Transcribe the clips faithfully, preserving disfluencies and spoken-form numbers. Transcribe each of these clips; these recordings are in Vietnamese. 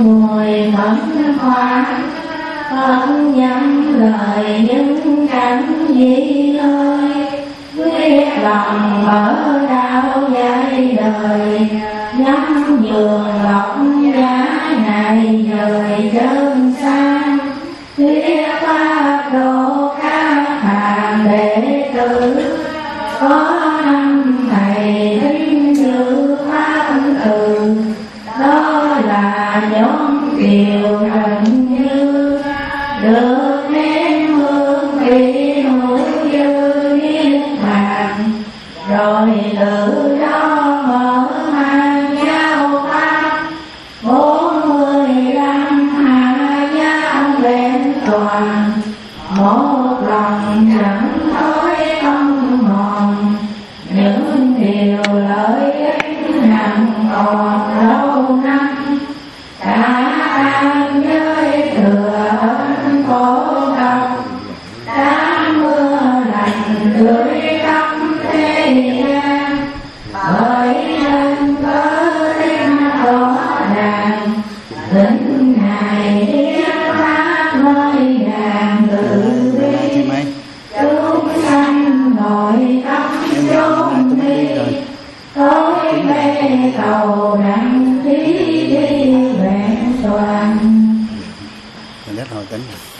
mùi phấn hoa, phật nhân lời những cảnh gì ơi, quyết lòng mở đạo dạy đời, ngắm giường lọc giá này dời chân sang, thuyết pháp độ các hàng đệ tử, có năm thầy thính như pháp từ, đó là nhóm kiều trần như, được nén hương thủy núi dư niết bàn, rồi từ đó mở mang giáo pháp, bốn mươi lăm hạ giáo vẹn toàn, một lòng chẳng thói không mòn, những điều lợi ích nặng còn lâu năm, cả tam giới thừa ân khổ độc, đã mưa lành tưới khắp thế gian, bởi nhân cớ linh rõ ràng, thỉnh ngài thiết pháp nơi đàn tự bi, chúng sanh ngồi khắp chốn đi, tối mê cầu đặng thí đi vẹn toàn. Mình rất hồi tính.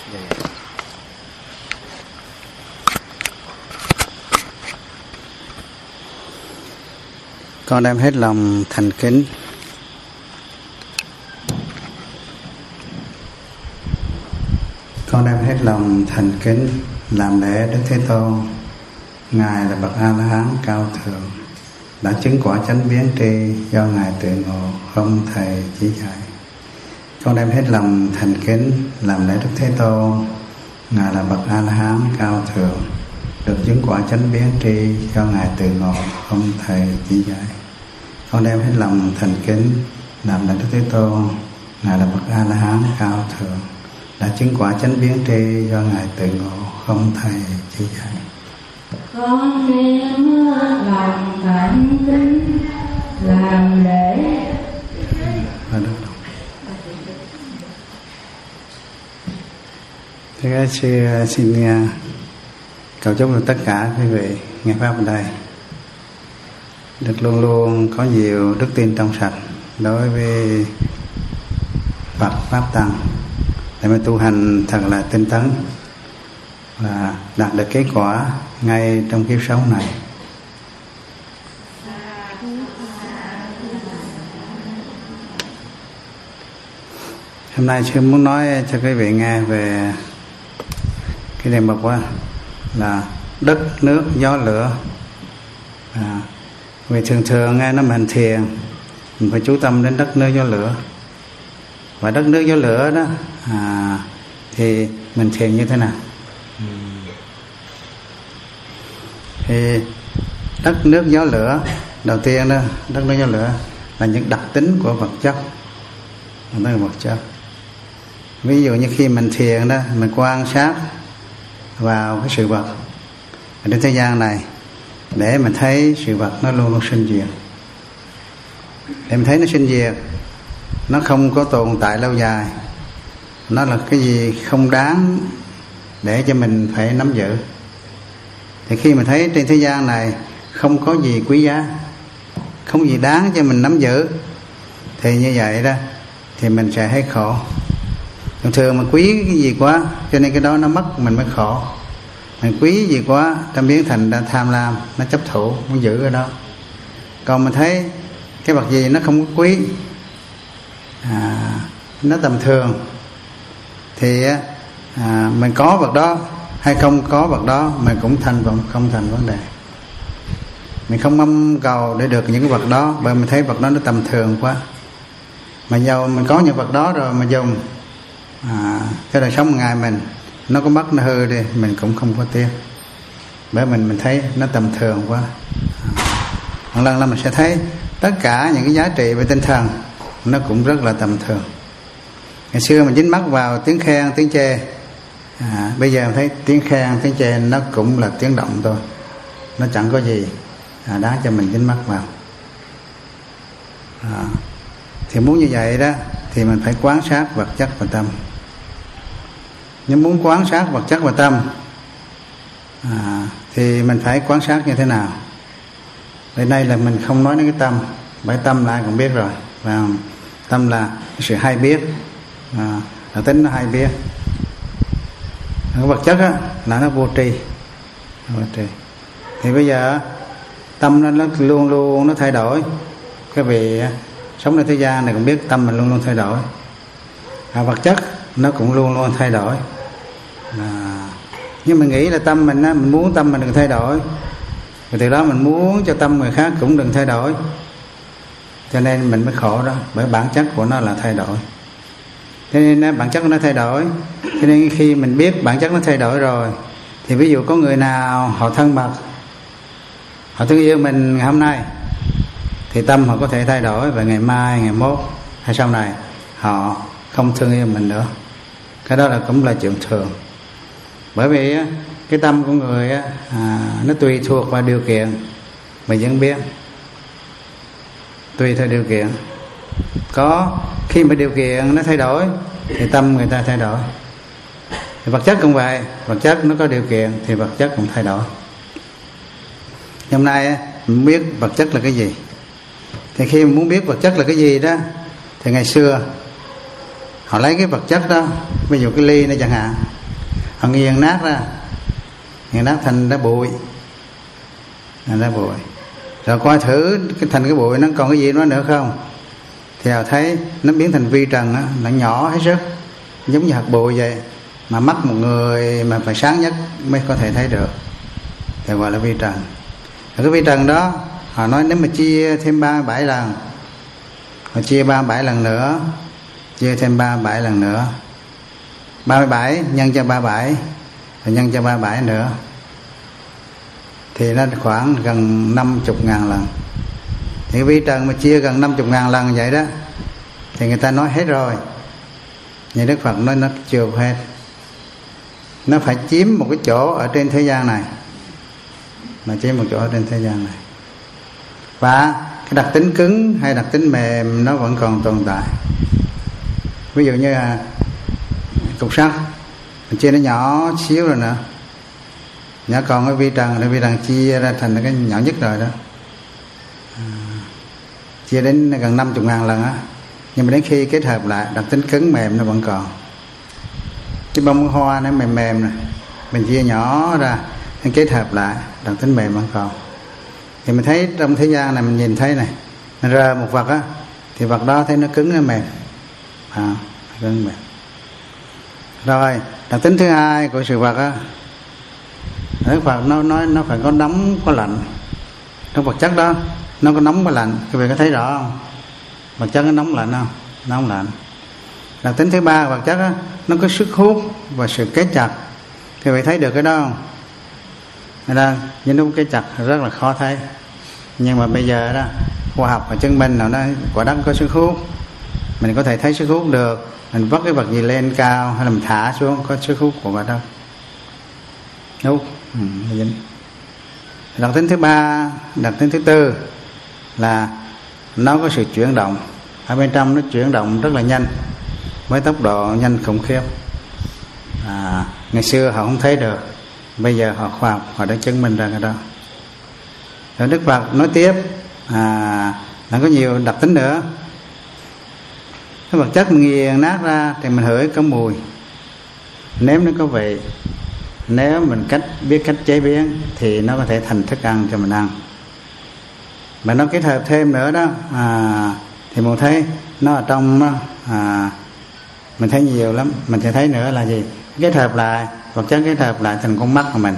Con đem hết lòng thành kính Con đem hết lòng thành kính làm lễ Đức Thế Tôn. Ngài là bậc A La Hán cao thượng, đã chứng quả chánh biến tri do Ngài tự ngộ, không thầy chỉ dạy. Con đem hết lòng thành kính làm lễ Đức Thế Tôn. Ngài là bậc A La Hán cao thượng, được chứng quả chánh biến tri do Ngài tự ngộ, không thầy chỉ dạy. Con đem hết lòng thành kính làm lễ Đức Thế Tôn. Ngài là bậc A La Hán cao thượng, đã chứng quả chánh biến tri do Ngài tự ngộ, không thầy chỉ dạy. Con đem lòng thành kính làm lễ. Thế các sư xin cầu chúc cho tất cả quý vị nghe pháp ở đây được luôn luôn có nhiều đức tin trong sạch đối với Phật pháp tăng, để mà tu hành thật là tinh tấn và đạt được kết quả ngay trong kiếp sống này. Hôm nay sư muốn nói cho quý vị nghe về cái đề mục đó là đất, nước, gió, lửa. À, vì thường thường nghe nó mình thiền, mình phải chú tâm đến đất, nước, gió, lửa. Và đất, nước, gió, lửa đó à, thì mình thiền như thế nào? Thì đất, nước, gió, lửa, đầu tiên đó, đất, nước, gió, lửa là những đặc tính của vật chất. Đó là vật chất. Ví dụ như khi mình thiền đó, mình quan sát vào cái sự vật ở trên thế gian này để mình thấy sự vật nó luôn luôn sinh diệt, để mình thấy nó sinh diệt, nó không có tồn tại lâu dài, nó là cái gì không đáng để cho mình phải nắm giữ. Thì khi mình thấy trên thế gian này không có gì quý giá, không gì đáng cho mình nắm giữ, thì như vậy đó thì mình sẽ thấy khổ. Thường thường mà quý cái gì quá cho nên cái đó nó mất, mình mới khổ. Mình quý gì quá nó biến thành ra tham lam, nó chấp thủ muốn giữ cái đó. Còn mình thấy cái vật gì nó không có quý, à, nó tầm thường, thì à, mình có vật đó hay không có vật đó mình cũng thành không thành vấn đề. Mình không mong cầu để được những cái vật đó, bởi mình thấy vật đó nó tầm thường quá. Mà dầu mình có những vật đó rồi mà dùng à, cái đời sống ngày mình nó có mất, nó hư đi, mình cũng không có tiếc, bởi mình mình thấy nó tầm thường quá. Một lần là mình sẽ thấy tất cả những cái giá trị về tinh thần nó cũng rất là tầm thường. Ngày xưa mình dính mắc vào tiếng khen, tiếng chê, à, bây giờ mình thấy tiếng khen, tiếng chê nó cũng là tiếng động thôi, nó chẳng có gì à, đáng cho mình dính mắc vào. À, thì muốn như vậy đó thì mình phải quán sát vật chất và tâm. Nhưng muốn quán sát vật chất và tâm à, thì mình phải quan sát như thế nào? Đến đây là mình không nói đến cái tâm, bởi tâm là ai cũng biết rồi. Và tâm là sự hay biết, à, là tính nó hay biết. Cái vật chất á, là nó vô tri. vô tri. Thì bây giờ tâm nó, nó luôn luôn nó thay đổi. Cái vị sốngในthế gian này cũng biết tâm mình luôn luôn thay đổi. À, vật chất nó cũng luôn luôn thay đổi. À, nhưng mình nghĩ là tâm mình á, mình muốn tâm mình đừng thay đổi, và từ đó mình muốn cho tâm người khác cũng đừng thay đổi, cho nên mình mới khổ đó. Bởi bản chất của nó là thay đổi, cho nên bản chất của nó thay đổi. Cho nên khi mình biết bản chất nó thay đổi rồi, thì ví dụ có người nào họ thân mật, họ thương yêu mình ngày hôm nay, thì tâm họ có thể thay đổi, và ngày mai, ngày mốt hay sau này họ không thương yêu mình nữa. Cái đó là cũng là chuyện thường. Bởi vì cái tâm của người à, nó tùy thuộc vào điều kiện. Mình vẫn biết tùy theo điều kiện. Có khi mà điều kiện nó thay đổi thì tâm người ta thay đổi. Thì vật chất cũng vậy, vật chất nó có điều kiện thì vật chất cũng thay đổi. Hôm nay mình biết vật chất là cái gì, thì khi mình muốn biết vật chất là cái gì đó, thì ngày xưa họ lấy cái vật chất đó, ví dụ cái ly này chẳng hạn, họ nghiền nát ra, nghiền nát thành đá bụi, thành đá bụi, rồi coi thử cái thành cái bụi nó còn cái gì nữa nữa không, thì họ thấy nó biến thành vi trần đó, nó nhỏ hết sức, giống như hạt bụi vậy, mà mắt một người mà phải sáng nhất mới có thể thấy được, thì gọi là vi trần. Rồi cái vi trần đó họ nói nếu mà chia thêm ba mươi bảy lần, họ chia ba mươi bảy lần nữa, chia thêm ba mươi bảy lần nữa, ba mươi bảy nhân cho ba mươi bảy, rồi nhân cho ba mươi bảy nữa, thì nó khoảng gần năm mươi ngàn lần. Thì cái vi trần mà chia gần năm mươi ngàn lần vậy đó, thì người ta nói hết rồi. Nhưng Đức Phật nói nó chưa hết, nó phải chiếm một cái chỗ ở trên thế gian này, mà chiếm một chỗ ở trên thế gian này. Và cái đặc tính cứng hay đặc tính mềm nó vẫn còn tồn tại. Ví dụ như là cục sắt, mình chia nó nhỏ xíu rồi nữa, nhỏ còn cái vi trần, cái vi trần chia ra thành cái nhỏ nhất rồi đó, à, chia đến gần năm mươi ngàn lần á. Nhưng mà đến khi kết hợp lại, đặc tính cứng mềm nó vẫn còn. Cái bông hoa nó mềm mềm này, mình chia nhỏ ra, mình kết hợp lại, đặc tính mềm vẫn còn. Thì mình thấy trong thế gian này, mình nhìn thấy này, mình rờ một vật á, thì vật đó thấy nó cứng nó mềm, à, cứng mềm. Rồi đặc tính thứ hai của sự vật á, Đức Phật nó nói nó phải có nóng có lạnh. Trong vật chất đó nó có nóng có lạnh, quý vị có thấy rõ không? Vật chất nó nóng lạnh không? Nóng lạnh. Đặc tính thứ ba vật chất á, nó có sức hút và sự kết chặt. Quý vị thấy được cái đó không? Nên là những lúc kết chặt rất là khó thấy. Nhưng mà bây giờ đó khoa học và chứng minh nào nó quả đất có sức hút, mình có thể thấy sức hút được. Mình vất cái vật gì lên cao hay là mình thả xuống, có sức hút của quả đất hút. Ừ, đặc tính thứ ba, đặc tính thứ tư là nó có sự chuyển động. Ở bên trong nó chuyển động rất là nhanh, với tốc độ nhanh khủng khiếp. À, ngày xưa họ không thấy được, bây giờ họ khoa học họ đã chứng minh ra cái đó. Rồi Đức Phật nói tiếp à, là có nhiều đặc tính nữa. Cái vật chất mình nghiền nát ra thì mình hửi có mùi, nếm nó có vị. Nếu mình cách biết cách chế biến thì nó có thể thành thức ăn cho mình ăn. Mà nó kết hợp thêm nữa đó à, thì mình thấy nó ở trong đó, à, mình thấy nhiều lắm. Mình sẽ thấy nữa là gì? Kết hợp lại, vật chất kết hợp lại thành con mắt của mình,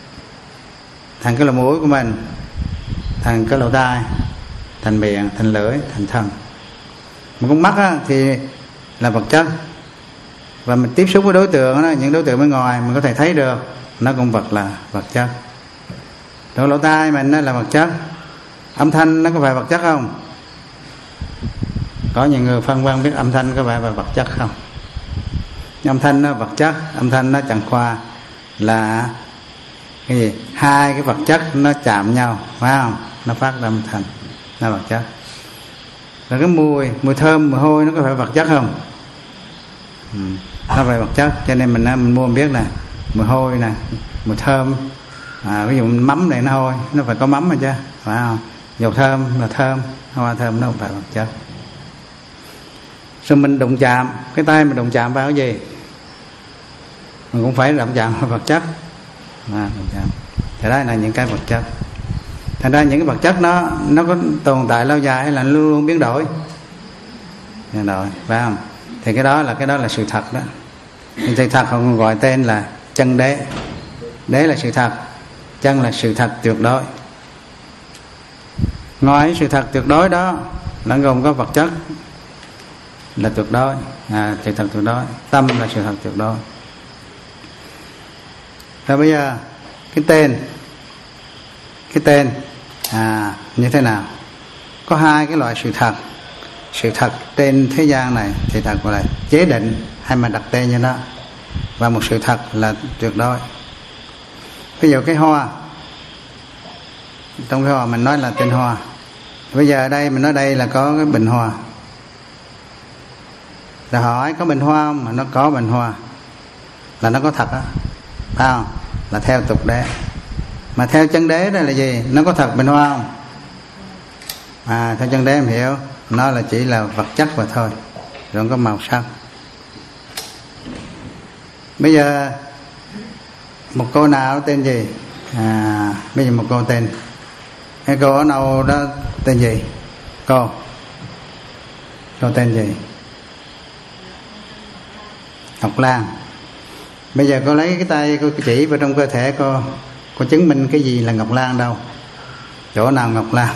thành cái lỗ mũi của mình, thành cái lỗ tai, thành miệng, thành lưỡi, thành thân. Một con mắt á, thì là vật chất, và mình tiếp xúc với đối tượng đó, những đối tượng bên ngoài mình có thể thấy được, nó cũng vật là vật chất. Rồi lỗ tai mình nó là vật chất. Âm thanh nó có phải vật chất không? Có những người phân vân biết âm thanh có phải là vật chất không. Âm thanh nó vật chất, âm thanh nó chẳng qua là cái gì? Hai cái vật chất nó chạm nhau, phải không? Nó phát ra âm thanh, nó vật chất. Rồi cái mùi mùi thơm mùi hôi nó có phải vật chất không? Ừ. Nó phải vật chất, cho nên mình mình mua mình biết nè, mùi hôi nè, mùi thơm, à, ví dụ mắm này nó hôi, nó phải có mắm rồi chứ, phải không? Dầu thơm là thơm, hoa thơm nó không phải vật chất. Rồi mình đụng chạm, cái tay mình đụng chạm vào cái gì? Mình cũng phải đụng chạm vào vật chất, à, đụng chạm. Thì đó là những cái vật chất. Thành ra những cái vật chất nó nó có tồn tại lâu dài hay là luôn luôn biến đổi? Biến đổi, phải không? Thì cái đó là cái đó là sự thật đó. Nhưng sự thật họ còn gọi tên là chân đế. Đế là sự thật, chân là sự thật tuyệt đối. Ngoài sự thật tuyệt đối đó nó gồm có vật chất là tuyệt đối, à, sự thật tuyệt đối, tâm là sự thật tuyệt đối. Rồi bây giờ cái tên, cái tên à, như thế nào? Có hai cái loại sự thật. Sự thật trên thế gian này thì thật gọi là chế định hay mà đặt tên cho nó, và một sự thật là tuyệt đối. Ví dụ cái hoa, trong cái hoa mình nói là tên hoa. Bây giờ ở đây mình nói đây là có cái bình hoa. Rồi hỏi có bình hoa không? Mà nó có bình hoa là nó có thật á, phải không? Là theo tục đế. Mà theo chân đế đây là gì? Nó có thật bình hoa không? À, theo chân đế em hiểu, nó là chỉ là vật chất mà thôi, rồi có màu sắc. Bây giờ một cô nào tên gì? À, bây giờ một cô tên, cái cô ở đâu đó tên gì? Cô cô tên gì? Ngọc Lan. Bây giờ cô lấy cái tay cô chỉ vào trong cơ thể cô, cô chứng minh cái gì là Ngọc Lan đâu? Chỗ nào Ngọc Lan?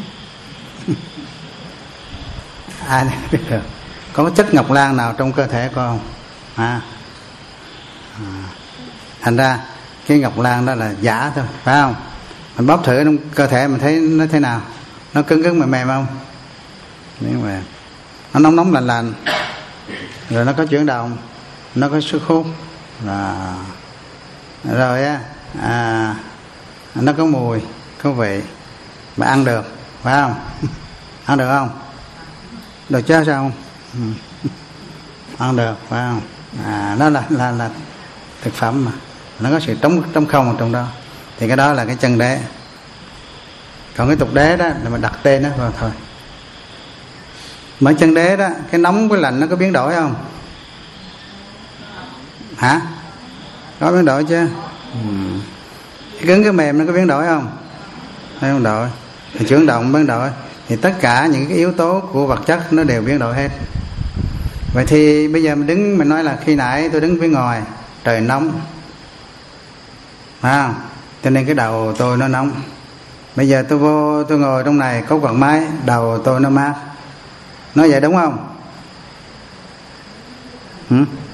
Ai biết được? Có chất Ngọc Lan nào trong cơ thể cô không? À. À. Thành ra cái Ngọc Lan đó là giả thôi, phải không? Mình bóp thử trong cơ thể mình thấy nó thế nào? Nó cứng cứng mềm mềm không? Mềm mềm. Nó nóng nóng lạnh lạnh, rồi nó có chuyển động, nó có sức hút, à, rồi á, à, nó có mùi, có vị, mà ăn được, phải không? Ăn được không? Được chứ sao không? Ừ. Ăn được, phải không? À, nó là là là thực phẩm mà, nó có sự trống trống không ở trong đó, thì cái đó là cái chân đế. Còn cái tục đế đó là mình đặt tên đó vào thôi. Mà chân đế đó, cái nóng với lạnh nó có biến đổi không? Hả? Có biến đổi chứ. Ừ. Cái cứng cái mềm nó có biến đổi không? Không biến đổi. Thì chuyển động biến đổi. Thì tất cả những cái yếu tố của vật chất nó đều biến đổi hết. Vậy thì bây giờ mình đứng, mình nói là khi nãy tôi đứng phía ngoài, trời nóng, phải không? Cho nên cái đầu tôi nó nóng. Bây giờ tôi vô, tôi ngồi trong này có quạt máy, đầu tôi nó mát. Nói vậy đúng không? Hử?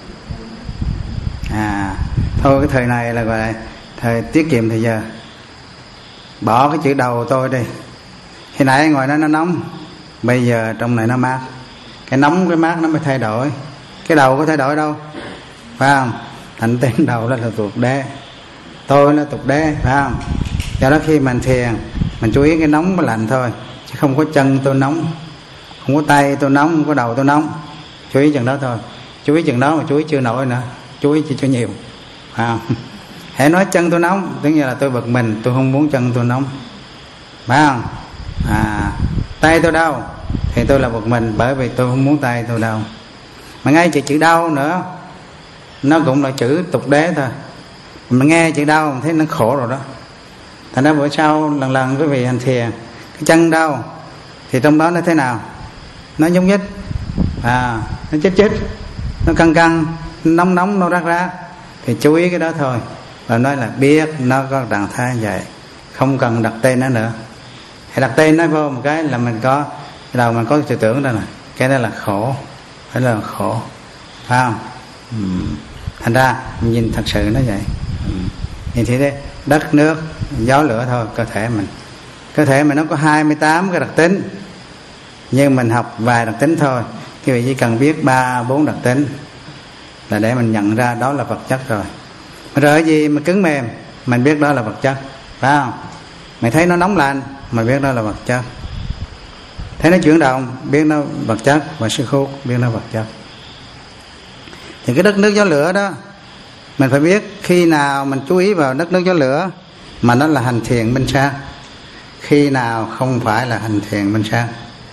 À, thôi cái thời này là gọi là thời tiết kiệm thời giờ. Bỏ cái chữ đầu tôi đi. Khi nãy ngoài đó nó nóng, bây giờ trong này nó mát. Cái nóng cái mát nó mới thay đổi. Cái đầu có thay đổi đâu, phải không? Thành tên đầu đó là tục đế, tôi là tục đế, phải không? Do đó khi mình thiền, mình chú ý cái nóng với lạnh thôi, chứ không có chân tôi nóng, không có tay tôi nóng, không có đầu tôi nóng. Chú ý chừng đó thôi. Chú ý chừng đó mà chú ý chưa nổi nữa, chú ý chưa, chưa nhiều, phải không? Hãy nói chân tôi nóng, tức là tôi bực mình, tôi không muốn chân tôi nóng, phải không? À, tay tôi đau thì tôi là bực mình, bởi vì tôi không muốn tay tôi đau. Mà ngay chữ chữ đau nữa, nó cũng là chữ tục đế thôi. Mình nghe chữ đau mình thấy nó khổ rồi đó. Thành ra bữa sau lần lần quý vị hành thiền, cái chân đau thì trong đó nó thế nào? Nó nhúc nhích, à, nó chích chích, nó căng căng, nóng nóng, nó rát rát, thì chú ý cái đó thôi. Và nói là biết nó có trạng thái vậy, không cần đặt tên nó nữa. Hãy đặt tên nó vô một cái là mình có, cái đầu mình có tư tưởng đó nè, cái đó là khổ, cái đó là khổ, phải không? Ừ. Thành ra mình nhìn thật sự nó vậy. Ừ. Nhìn thì thế, đất nước gió lửa thôi. Cơ thể mình, cơ thể mình nó có hai mươi tám cái đặc tính, nhưng mình học vài đặc tính thôi. Quý vị chỉ cần biết ba bốn đặc tính là để mình nhận ra đó là vật chất rồi. Rồi cái gì mà cứng mềm, mình biết đó là vật chất, phải không? Mày thấy nó nóng lạnh, mày biết đó là vật chất. thấy nó chuyển động biết nó vật chất, và sức hút biết nó vật chất. Thì cái đất nước gió lửa đó mình phải biết khi nào mình chú ý vào đất nước gió lửa mà nó là hành thiền minh sát, khi nào không phải là hành thiền minh sát.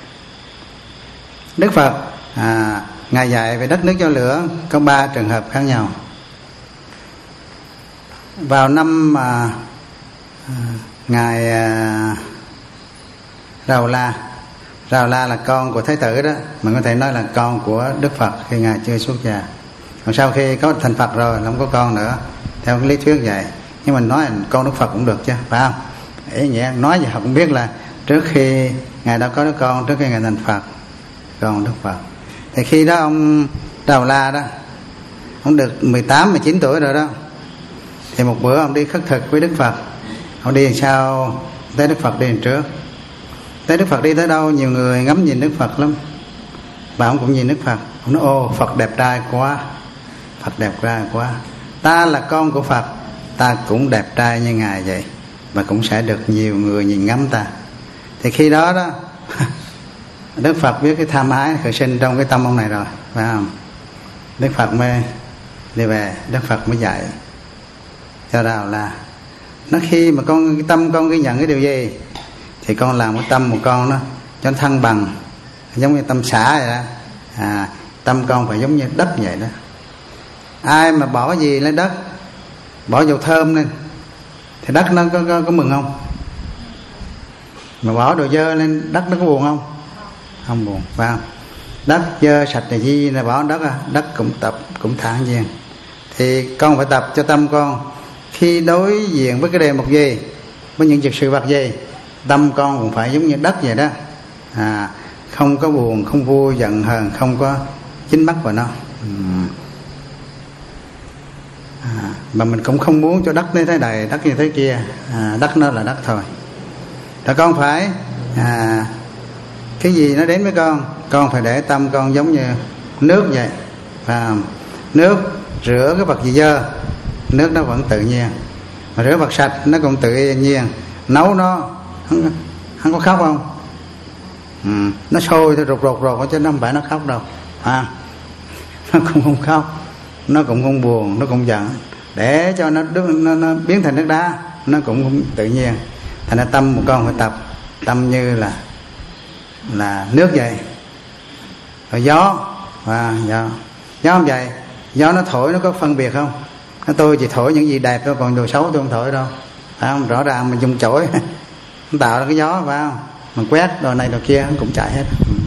Đức Phật à, Ngài dạy về đất nước gió lửa có ba trường hợp khác nhau. Vào năm à, à, Ngài à, Rào La, Rào La là con của Thái tử đó, mình có thể nói là con của Đức Phật khi Ngài chưa xuất gia. Còn sau khi có thành Phật rồi không có con nữa, theo cái lý thuyết vậy. Nhưng mình nói con Đức Phật cũng được chứ, phải không? Ý nghĩa nói gì họ cũng biết là trước khi Ngài đã có đứa con, trước khi Ngài thành Phật, con Đức Phật. Thì khi đó ông Rào La đó, ông được mười tám, mười chín tuổi rồi đó. Thì một bữa ông đi khất thực với Đức Phật. Ông đi làm sao tới Đức Phật đi làm trước. Tới Đức Phật đi tới đâu nhiều người ngắm nhìn Đức Phật lắm, và ông cũng nhìn Đức Phật. Ông nói ô Phật đẹp trai quá, Phật đẹp trai quá, ta là con của Phật, ta cũng đẹp trai như Ngài vậy, và cũng sẽ được nhiều người nhìn ngắm ta. Thì khi đó đó Đức Phật biết cái tham ái khởi sinh trong cái tâm ông này rồi, phải không? Đức Phật mới đi về, Đức Phật mới dạy cho Rào La, nó khi mà con cái tâm con ghi nhận cái điều gì thì con làm cái tâm một con nó cho nó thăng bằng, giống như tâm xả vậy đó. À, tâm con phải giống như đất vậy đó. Ai mà bỏ gì lên đất, bỏ dầu thơm lên thì đất nó có, có, có mừng không? Mà bỏ đồ dơ lên đất nó có buồn không? Không buồn, phải không? Đất dơ sạch là gì là bỏ đất à? Đất cũng tập, cũng thản nhiên. Thì con phải tập cho tâm con khi đối diện với cái đề mục gì, với những việc sự vật gì, tâm con cũng phải giống như đất vậy đó. À, không có buồn, không vui, giận hờn, không có dính mắc vào nó. uhm. à, Mà mình cũng không muốn cho đất như thế này, đất như thế kia. à, Đất nó là đất thôi. Rồi con phải à, cái gì nó đến với con, con phải để tâm con giống như nước vậy. à, Nước rửa cái vật gì dơ, nước nó vẫn tự nhiên. Mà rửa vật sạch nó cũng tự nhiên. Nấu nó không, không có khóc không? Ừ, nó sôi thôi, rụt rụt rụt chứ nó không phải nó khóc đâu. à, Nó cũng không khóc, nó cũng không buồn, nó cũng giận. Để cho nó, nó, nó biến thành nước đá, nó cũng không tự nhiên. Thành ra tâm một con phải tập tâm như là là nước vậy. Rồi gió, à, gió gió không vậy, gió nó thổi nó có phân biệt không? Nó tôi chỉ thổi những gì đẹp thôi, còn đồ xấu tôi không thổi đâu, phải không? Rõ ràng mình dùng chổi nó tạo ra cái gió, phải không? Mình quét đồ này đồ kia nó cũng chạy hết.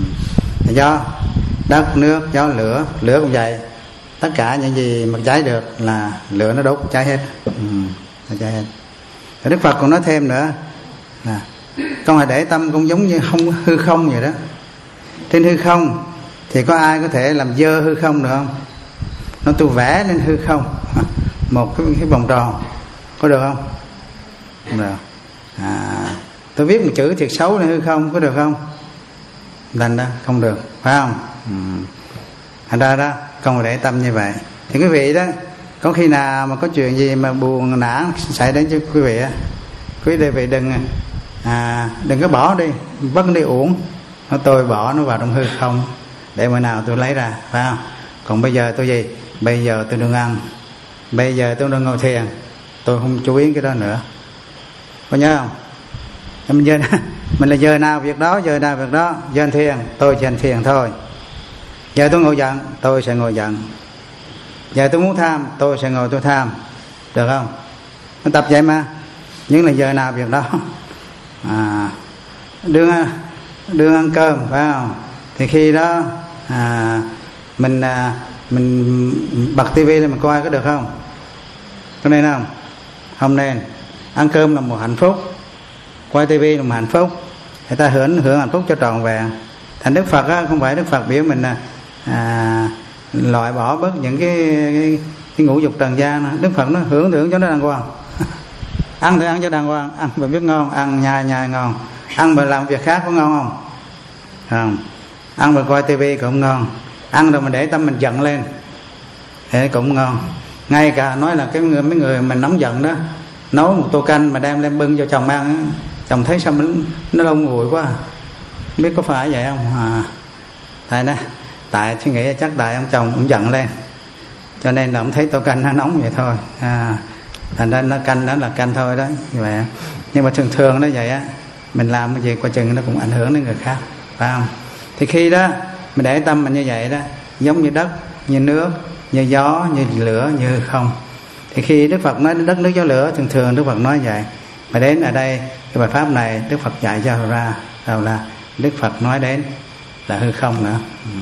ừ. Gió, đất, nước, gió, lửa, lửa cũng vậy. Tất cả những gì mà cháy được là lửa nó đốt cháy hết. ừ. Nó cháy hết. Rồi Đức Phật còn nói thêm nữa là con hãy để tâm con giống như không hư không vậy đó. Trên hư không thì có ai có thể làm dơ hư không được không? Nó tôi vẽ lên hư không một cái, cái vòng tròn, có được không? Không được. À, tôi viết một chữ thiệt xấu lên hư không, có được không? Thành ra không được, phải không? ừ. Thành ra đó con phải để tâm như vậy. Thì quý vị đó, có khi nào mà có chuyện gì mà buồn nản xảy đến cho quý vị á, quý vị đừng à, đừng có bỏ đi, vất đi uổng. Nó tôi bỏ nó vào trong hư không để bữa nào tôi lấy ra, phải không? Còn bây giờ tôi gì? Bây giờ tôi đừng ăn, bây giờ tôi đang ngồi thiền, tôi không chú ý cái đó nữa. Có nhớ không? Mình, giờ, mình là giờ nào việc đó, giờ nào việc đó. Giờ hành thiền, tôi chỉ hành thiền thôi. Giờ tôi ngồi giận, tôi sẽ ngồi giận. Giờ tôi muốn tham, tôi sẽ ngồi tôi tham. Được không? Mình tập vậy mà. Nhưng là giờ nào việc đó. à, đương, đương ăn cơm, phải không? Thì khi đó à, mình à, mình bật tivi lên mình coi có được không? Có nên không? Không nên. Ăn cơm là một hạnh phúc, coi tivi là một hạnh phúc. Người ta hưởng hưởng hạnh phúc cho trọn vẹn. Thành Đức Phật á, không phải Đức Phật biểu mình à, loại bỏ bớt những cái, cái, cái ngũ dục trần gian. Đức Phật nó hưởng thưởng cho nó đàng hoàng. Ăn thì ăn cho đàng hoàng, ăn mà biết ngon, ăn nhai nhai ngon. Ăn mà làm việc khác có ngon không? Không. Ăn mà coi tivi cũng ngon. Ăn rồi mình để tâm mình giận lên thế cũng ngon. Ngay cả nói là cái người, mấy người mình nóng giận đó, nấu một tô canh mà đem lên bưng cho chồng ăn, chồng thấy sao nó, nó lâu nguội quá, biết có phải vậy không? À, tại nè, tại suy nghĩ chắc tại ông chồng cũng giận lên, cho nên là ông thấy tô canh nó nóng vậy thôi. À, thành ra nó canh đó là canh thôi đó, như vậy. Nhưng mà thường thường nó vậy á, mình làm cái gì coi chừng nó cũng ảnh hưởng đến người khác, phải không? Thì khi đó mình để tâm mình như vậy đó, giống như đất, như nước, như gió, như lửa, như hư không. Thì khi Đức Phật nói đất nước gió lửa, thường thường Đức Phật nói vậy. Mà đến ở đây cái bài pháp này Đức Phật dạy cho ra đâu là Đức Phật nói đến là hư không nữa. Ừ.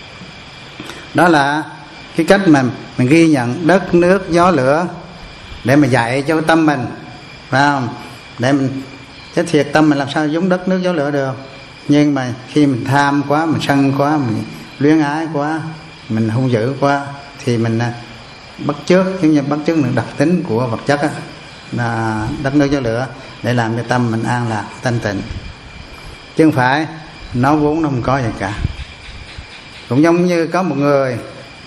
Đó là cái cách mà mình ghi nhận đất nước gió lửa để mà dạy cho tâm mình, phải không? Để mình cái thiệt tâm mình làm sao giống đất nước gió lửa được. Nhưng mà khi mình tham quá, mình sân quá, mình luyến ái quá, mình hung dữ quá, thì mình bắt chước, giống như bắt chước được đặc tính của vật chất á, là đất nước gió lửa, để làm cho tâm mình an lạc thanh tịnh. Chứ không phải nó vốn nó không có gì cả. Cũng giống như có một người,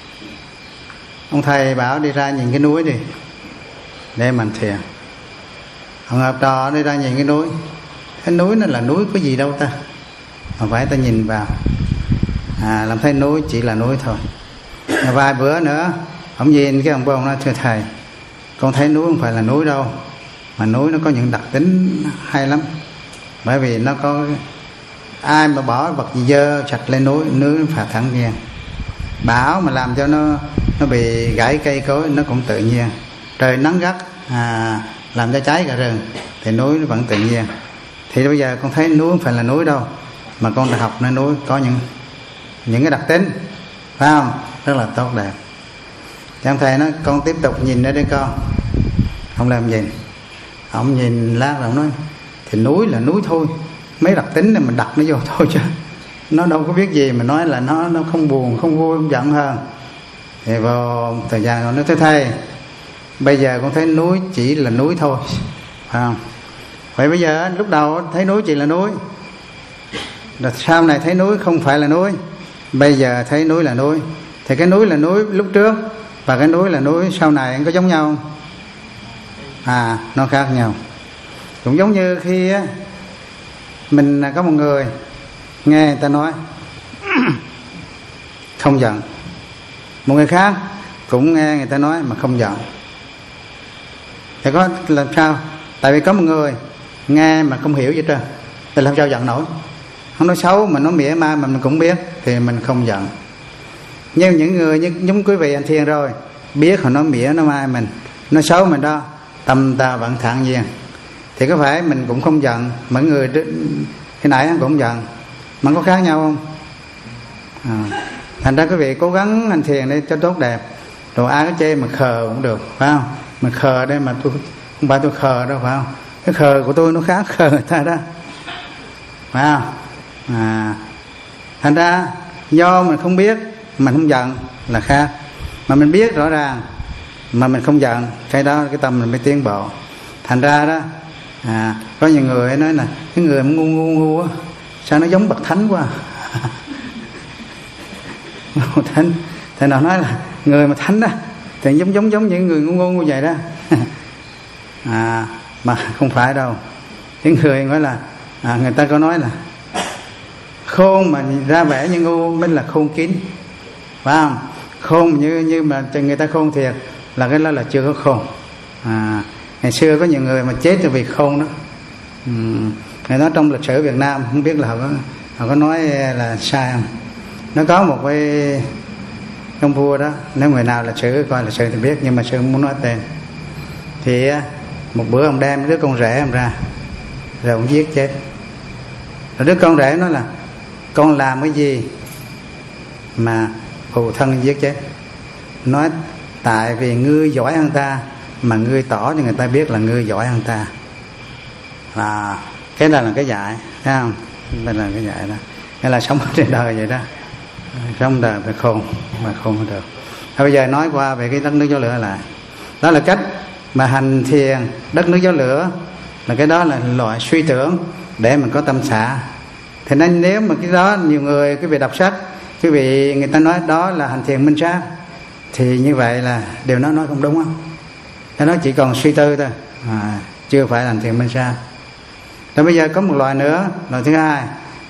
ông thầy bảo đi ra nhìn cái núi đi để mình thiền. Ông học trò đi ra nhìn cái núi, cái núi nó là núi có gì đâu ta, mà phải ta nhìn vào, à, làm thấy núi chỉ là núi thôi. Và vài bữa nữa ông nhìn cái ông bông nói: thưa thầy, con thấy núi không phải là núi đâu, mà núi nó có những đặc tính hay lắm. Bởi vì nó có, ai mà bỏ vật gì dơ sạch lên núi, núi nó phạt thẳng nhiên. Bão mà làm cho nó nó bị gãy cây cối, nó cũng tự nhiên. Trời nắng gắt, à, làm cho cháy cả rừng, thì núi nó vẫn tự nhiên. Thì bây giờ con thấy núi không phải là núi đâu, mà con đã học nơi núi có những những cái đặc tính, phải không? Rất là tốt đẹp. Chẳng thầy nói con tiếp tục nhìn nữa đi con. Không làm gì, ông nhìn lát rồi ông nói: thì núi là núi thôi, mấy đặc tính này mình đặt nó vô thôi chứ nó đâu có biết gì mà nói là nó nó không buồn, không vui, không giận hơn. Thì vào thời gian rồi nói: thưa thầy, bây giờ con thấy núi chỉ là núi thôi, phải không? Vậy bây giờ lúc đầu thấy núi chỉ là núi, rồi sau này thấy núi không phải là núi, bây giờ thấy núi là núi. Thì cái núi là núi lúc trước và cái núi là núi sau này có giống nhau không? À, nó khác nhau. Cũng giống như khi á, mình có một người nghe người ta nói không giận, một người khác cũng nghe người ta nói mà không giận. Thì có làm sao? Tại vì có một người nghe mà không hiểu gì trơn, thì làm sao giận nổi? Không nói xấu mà nói mỉa mai mà mình cũng biết, thì mình không giận. Nhưng những người như giống quý vị anh thiền rồi, biết họ nói mỉa nói mai mình, nói xấu mình đó, tâm ta vẫn thản nhiên. Thì có phải mình cũng không giận, mọi người khi nãy cũng không giận, mà có khác nhau không? À, thành ra quý vị cố gắng hành thiền để cho tốt đẹp. Rồi ai có chê mà khờ cũng được, phải không? Mà khờ đây mà tôi không phải tôi khờ đâu, phải không? Cái khờ của tôi nó khác khờ người ta đó, phải không? À, thành ra do mình không biết, mình không giận là khác. Mà mình biết rõ ràng mà mình không giận, cái đó cái tâm mình mới tiến bộ. Thành ra đó, à, có nhiều người nói là cái người ngu ngu ngu á, sao nó giống bậc thánh quá. Thánh, thầy nào nói là người mà thánh đó thì giống giống giống những người ngu ngu như vậy đó. À, mà không phải đâu. Những người nói là, à, người ta có nói là khôn mà ra vẻ như ngu mới là khôn kín, phải không? Khôn như như mà người ta khôn thiệt là cái đó là chưa có khôn. À, ngày xưa có nhiều người mà chết vì khôn đó. Ừ, người nói trong lịch sử Việt Nam, không biết là họ có, họ có nói là sai không. Nó có một cái ông vua đó, nếu người nào lịch sử coi lịch sử thì biết, nhưng mà sư không muốn nói tên. Thì một bữa ông đem đứa con rể ông ra, rồi ông giết chết. Rồi đứa con rể nói là con làm cái gì mà phụ thân giết chết? Nói tại vì ngươi giỏi hơn ta, mà ngươi tỏ cho người ta biết là ngươi giỏi hơn ta. À, cái này là cái dạy, thấy không? Đây là cái dạy đó. Nghĩa là sống trên đời vậy đó, sống đời phải khôn, mà khôn không được. Thôi bây giờ nói qua về cái đất nước gió lửa lại. Đó là cách mà hành thiền đất nước gió lửa, là cái đó là loại suy tưởng để mình có tâm xả. Thì nên nếu mà cái đó nhiều người quý vị đọc sách, quý vị người ta nói đó là hành thiền minh sát, thì như vậy là điều nó nói không đúng không? Cái đó chỉ còn suy tư thôi, à, chưa phải hành thiền minh sát. Rồi bây giờ có một loại nữa, loại thứ hai,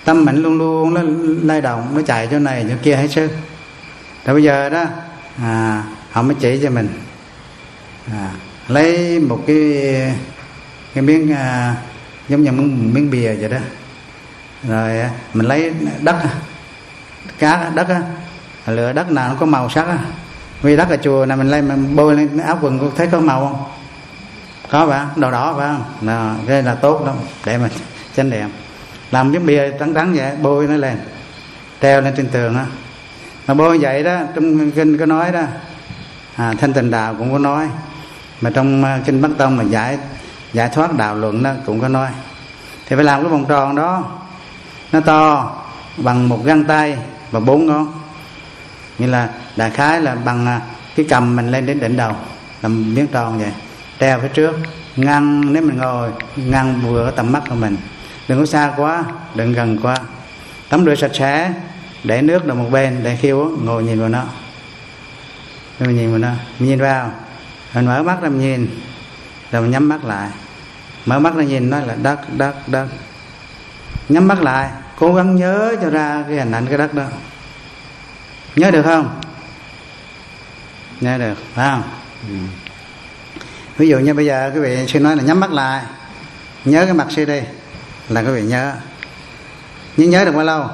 tâm mình luôn luôn nó lay động, nó chạy chỗ này chỗ kia hết sức. Rồi bây giờ đó à, họ mới chỉ cho mình à, lấy một cái cái miếng à, giống như miếng, miếng bìa vậy đó, rồi mình lấy đất cá đất á, lựa đất nào nó có màu sắc á, vì đất ở chùa này mình lấy mình bôi lên áo quần có thấy có màu không? Có phải không? Đỏ đỏ phải không? Nào, cái là tốt lắm để mình chánh niệm. Làm miếng bìa trắng trắng vậy, bôi nó lên, treo lên trên tường á. Mà bôi vậy đó, trong kinh có nói đó, à, Thanh Tịnh Đạo cũng có nói, mà trong kinh Bắc Tông mà giải giải thoát đạo luận đó cũng có nói. Thì phải làm cái vòng tròn đó, nó to bằng một găng tay và bốn ngón, như là đại khái là bằng cái cầm mình lên đến đỉnh đầu, làm miếng tròn vậy, treo phía trước, ngăn nếu mình ngồi ngăn vừa ở tầm mắt của mình, đừng có xa quá, đừng gần quá, tắm rửa sạch sẽ, để nước vào một bên, để khi uống ngồi nhìn vào nó, rồi mình nhìn vào nó, mình nhìn vào, mình mở mắt ra mình nhìn, rồi mình nhắm mắt lại, mở mắt ra nhìn nó là đất đất đất, nhắm mắt lại, cố gắng nhớ cho ra cái hình ảnh cái đất đó. Nhớ được không? Nhớ được phải không? Ừ. Ví dụ như bây giờ quý vị sư nói là nhắm mắt lại, nhớ cái mặt sư đi, là quý vị nhớ. Nhưng nhớ được bao lâu?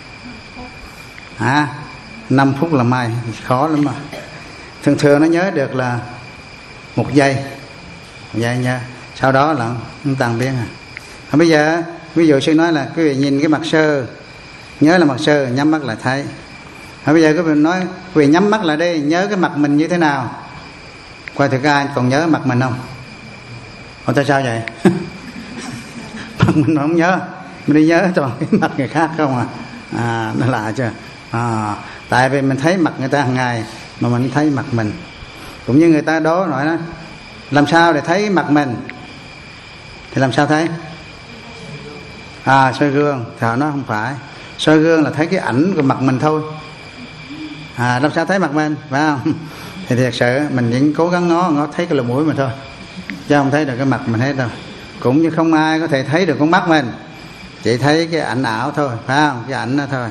À, năm phút là mai, khó lắm mà. Thường thường nó nhớ được là một giây, một giây nhớ. Sau đó là không tàn biến à. À bây giờ ví dụ sư nói là quý vị nhìn cái mặt sư, nhớ là mặt sư, nhắm mắt lại thấy. À bây giờ quý vị nói quý vị nhắm mắt lại đi, nhớ cái mặt mình như thế nào. Qua thực ra còn nhớ mặt mình không? Ủa tại sao vậy? Mặt mình không nhớ, mình đi nhớ toàn cái mặt người khác không à. À nó lạ chưa? À, tại vì mình thấy mặt người ta hàng ngày mà mình thấy mặt mình. Cũng như người ta đố nói đó, làm sao để thấy mặt mình? Thì làm sao thấy? À soi gương. Thì họ nói không phải, soi gương là thấy cái ảnh của mặt mình thôi. À làm sao thấy mặt mình, phải không? Thì thật sự mình chỉ cố gắng ngó ngó thấy cái lỗ mũi mình thôi, chứ không thấy được cái mặt mình hết đâu. Cũng như không ai có thể thấy được con mắt mình, chỉ thấy cái ảnh ảo thôi, phải không? Cái ảnh đó thôi.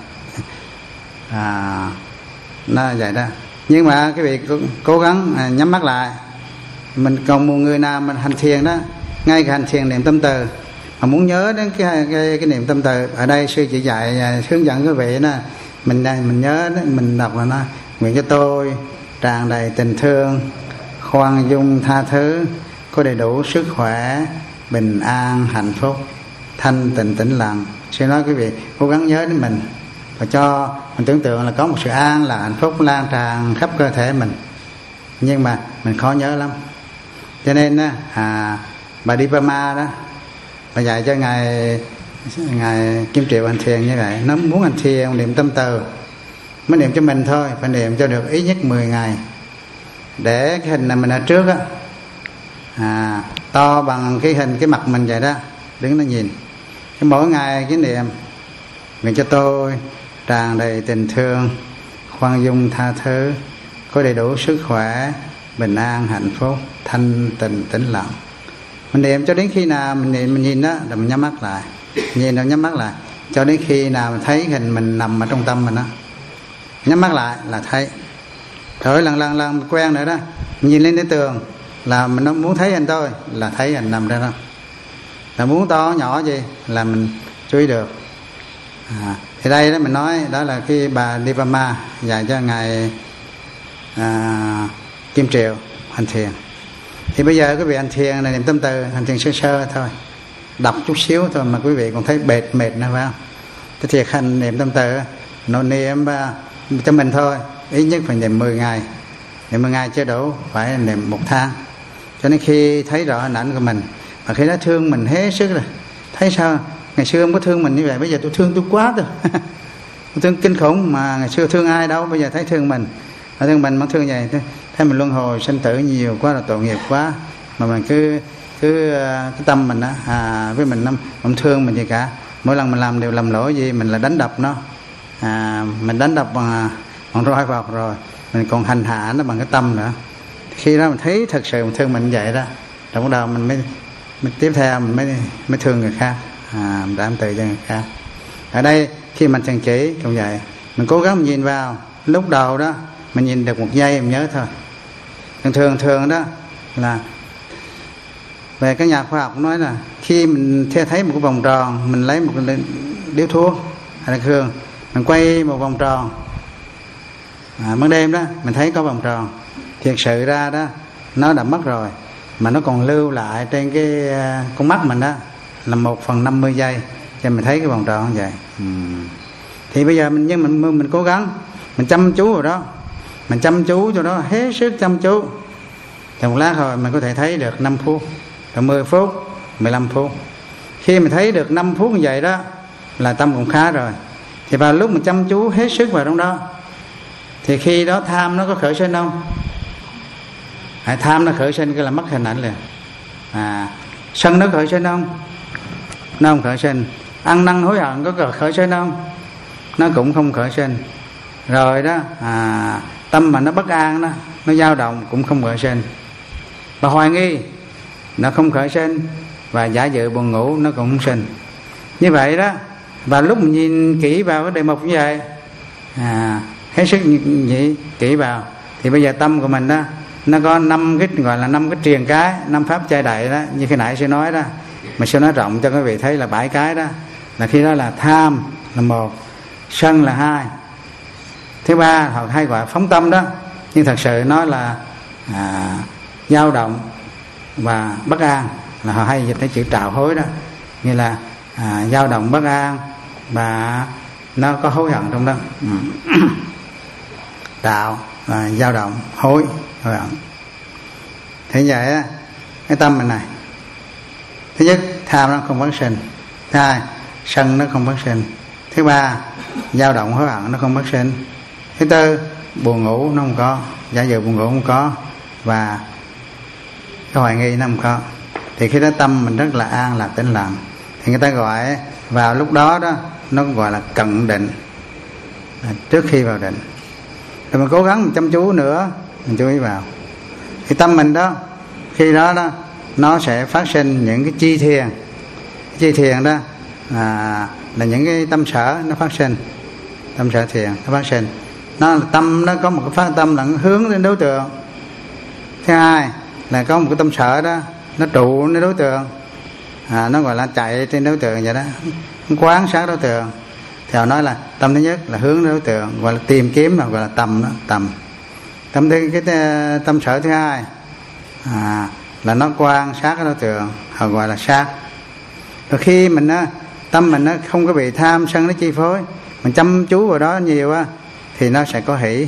À nó vậy đó. Nhưng mà cái việc cố, cố gắng à, nhắm mắt lại. Mình còn một người nào mình hành thiền đó, ngay cả hành thiền niệm tâm từ mà muốn nhớ đến cái cái, cái niệm tâm từ, ở đây sư chỉ dạy hướng dẫn quý vị đó, mình mình nhớ đó, mình đọc là nó nguyện cho tôi tràn đầy tình thương, khoan dung tha thứ, có đầy đủ sức khỏe, bình an, hạnh phúc, thanh tịnh tĩnh lặng. Sư nói quý vị cố gắng nhớ đến mình và cho mình tưởng tượng là có một sự an là hạnh phúc lan tràn khắp cơ thể mình, nhưng mà mình khó nhớ lắm. Cho nên á, à, bà Dipama đó, bà dạy cho ngài ngài Kim Triệu hành thiền như vậy. Nó muốn hành thiền niệm tâm từ, mới niệm cho mình thôi, phải niệm cho được ít nhất mười ngày, để cái hình này mình ở trước á, à, to bằng cái hình cái mặt mình vậy đó, đứng nó nhìn. Cái mỗi ngày cái niệm nguyện cho tôi tràn đầy tình thương, khoan dung tha thứ, có đầy đủ sức khỏe, bình an, hạnh phúc, thanh tịnh tĩnh lặng. Mình niệm cho đến khi nào mình niệm mình nhìn đó, rồi mình nhắm mắt lại, nhìn rồi nhắm mắt lại, cho đến khi nào mình thấy hình mình nằm ở trong tâm mình đó, nhắm mắt lại là thấy. Rồi lần lần lần quen nữa đó, nhìn lên cái tường là mình nó muốn thấy hình tôi, là thấy hình nằm ra đó. Là muốn to nhỏ gì là mình chú ý được. À, thì đây đó mình nói đó là cái bà Dipama dạy cho ngài à, Kim Triệu hành thiền. Thì bây giờ quý vị hành thiền này niệm tâm từ, hành thiền sơ sơ thôi, đọc chút xíu thôi mà quý vị còn thấy mệt mệt nữa phải không? Cái thiệt hành niệm tâm từ nó niệm cho mình thôi, ít nhất phải niệm mười ngày, niệm mười ngày chưa đủ, phải niệm một tháng, cho nên khi thấy rõ hình ảnh của mình. Và khi nó thương mình hết sức rồi, thấy sao ngày xưa không có thương mình như vậy, bây giờ tôi thương tôi quá rồi. Tôi thương kinh khủng, mà ngày xưa thương ai đâu, bây giờ thấy thương mình, mà thương mình mà thương vậy, thấy mình luân hồi sinh tử nhiều quá, là tội nghiệp quá, mà mình cứ cứ cái tâm mình á, à, với mình không thương mình gì cả. Mỗi lần mình làm điều lầm lỗi gì mình là đánh đập nó, à, mình đánh đập bằng bằng roi vọt, rồi mình còn hành hạ nó bằng cái tâm nữa. Khi đó mình thấy thật sự mình thương mình vậy đó, rồi bắt đầu mình mới, mới tiếp theo mình mới mới thương người khác, à, mình đảm tự cho người khác. Ở đây khi mình trần chỉ cũng vậy, mình cố gắng mình nhìn vào, lúc đầu đó mình nhìn được một giây mình nhớ thôi. Thường thường thường đó là về các nhà khoa học nói là khi mình thấy một cái vòng tròn, mình lấy một cái điếu thuốc hay là hương, mình quay một vòng tròn, à, ban đêm đó mình thấy có vòng tròn, thiệt sự ra đó nó đã mất rồi, mà nó còn lưu lại trên cái con mắt mình đó là một phần năm mươi giây cho mình thấy cái vòng tròn như vậy. uhm. Thì bây giờ mình nhưng mình mình cố gắng mình chăm chú vào đó, mình chăm chú cho đó, hết sức chăm chú, thì một lát rồi mình có thể thấy được năm phút, rồi mười phút, mười lăm phút. Khi mình thấy được năm phút như vậy đó là tâm cũng khá rồi. Thì vào lúc mình chăm chú hết sức vào trong đó, thì khi đó tham nó có khởi sinh không? À, tham nó khởi sinh cái là mất hình ảnh liền. À, sân nó khởi sinh không? Nó không khởi sinh. Ăn năn hối hận có khởi sinh không? Nó cũng không khởi sinh. Rồi đó, à, tâm mà nó bất an đó, nó dao động cũng không khởi sinh. Và hoài nghi nó không khởi sinh, và giả dự buồn ngủ nó cũng không sinh. Như vậy đó, và lúc mình nhìn kỹ vào cái đề mục như vậy, à, hết sức nhìn kỹ vào, thì bây giờ tâm của mình đó nó có năm cái gọi là năm cái triền cái, năm pháp chai đậy đó, như khi nãy sư nói đó, mà sư nói rộng cho quý vị thấy là bảy cái đó, là khi đó là tham là một, sân là hai, thứ ba hoặc hay gọi phóng tâm đó, nhưng thật sự nó là à, dao động và bất an, là họ hay dịch cái chữ trào hối đó, như là à, dao động bất an và nó có hối hận trong đó. ừ. Đạo và dao động hối hối hận. Thế vậy á, cái tâm mình này, thứ nhất tham nó không phát sinh, thứ hai sân nó không phát sinh, thứ ba dao động hối hận nó không phát sinh, thứ tư buồn ngủ nó không có, giả dự buồn ngủ không có, và cái hoài nghi nó không có. Thì khi đó tâm mình rất là an lạc tĩnh lặng, thì người ta gọi vào lúc đó đó nó gọi là cận định, trước khi vào định. Rồi mình cố gắng mình chăm chú nữa, mình chú ý vào thì tâm mình đó, khi đó đó nó sẽ phát sinh những cái chi thiền. Chi thiền đó à, là những cái tâm sở nó phát sinh, tâm sở thiền nó phát sinh. Nó tâm nó có một cái phát tâm là hướng đến đối tượng. Thứ hai là có một cái tâm sở đó nó trụ đến đối tượng, à, nó gọi là chạy trên đối tượng vậy đó, nó quán sát đối tượng. Thì họ nói là tâm thứ nhất là hướng đến đối tượng, gọi là tìm kiếm, là gọi là tầm đó, tầm. Tâm thứ cái tâm sở thứ hai à, là nó quan sát cái đối tượng, họ gọi là sát. Rồi khi mình á, tâm mình nó không có bị tham sân nó chi phối, mình chăm chú vào đó nhiều á, thì nó sẽ có hỷ,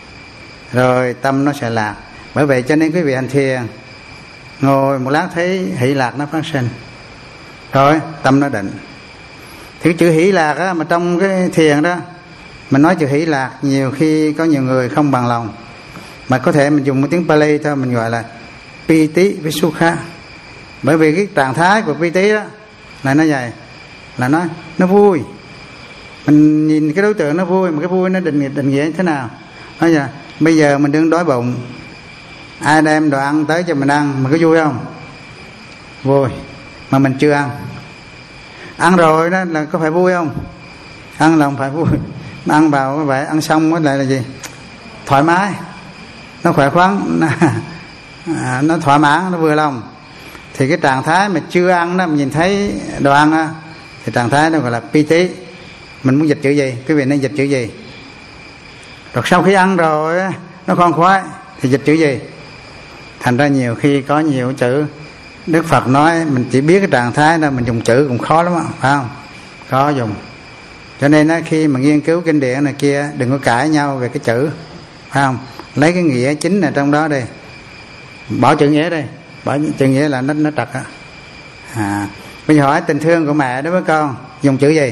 rồi tâm nó sẽ lạc. Bởi vậy cho nên quý vị hành thiền ngồi một lát thấy hỷ lạc nó phát sinh, rồi tâm nó định. Thì cái chữ hỷ lạc á, mà trong cái thiền đó mình nói chữ hỷ lạc, nhiều khi có nhiều người không bằng lòng, mà có thể mình dùng một tiếng Pali thôi, mình gọi là piti với sukha. Bởi vì cái trạng thái của piti đó là nó vậy, là nó nó vui, mình nhìn cái đối tượng nó vui, mà cái vui nó định định nghĩa thế nào. Nói giờ bây giờ mình đừng đói bụng, ai đem đồ ăn tới cho mình ăn, mà có vui không? Vui. Mà mình chưa ăn, ăn rồi đó là có phải vui không? Ăn là không phải vui, mà ăn vào cái vậy, ăn xong mới lại là gì? Thoải mái, nó khỏe khoắn, nó, à, nó thỏa mãn, nó vừa lòng. Thì cái trạng thái mà chưa ăn đó, mình nhìn thấy đồ ăn đó, thì trạng thái nó gọi là piti. Mình muốn dịch chữ gì? Quý vị nên dịch chữ gì? Rồi sau khi ăn rồi nó khoan khoái thì dịch chữ gì? Thành ra nhiều khi có nhiều chữ Đức Phật nói mình chỉ biết cái trạng thái đó, mình dùng chữ cũng khó lắm, phải không? Khó dùng. Cho nên đó, khi mà nghiên cứu kinh điển này kia, đừng có cãi nhau về cái chữ, phải không? Lấy cái nghĩa chính ở trong đó đi, bỏ chữ nghĩa đi, bỏ chữ nghĩa là nó nó trật á. À, bây giờ hỏi tình thương của mẹ đối với con dùng chữ gì?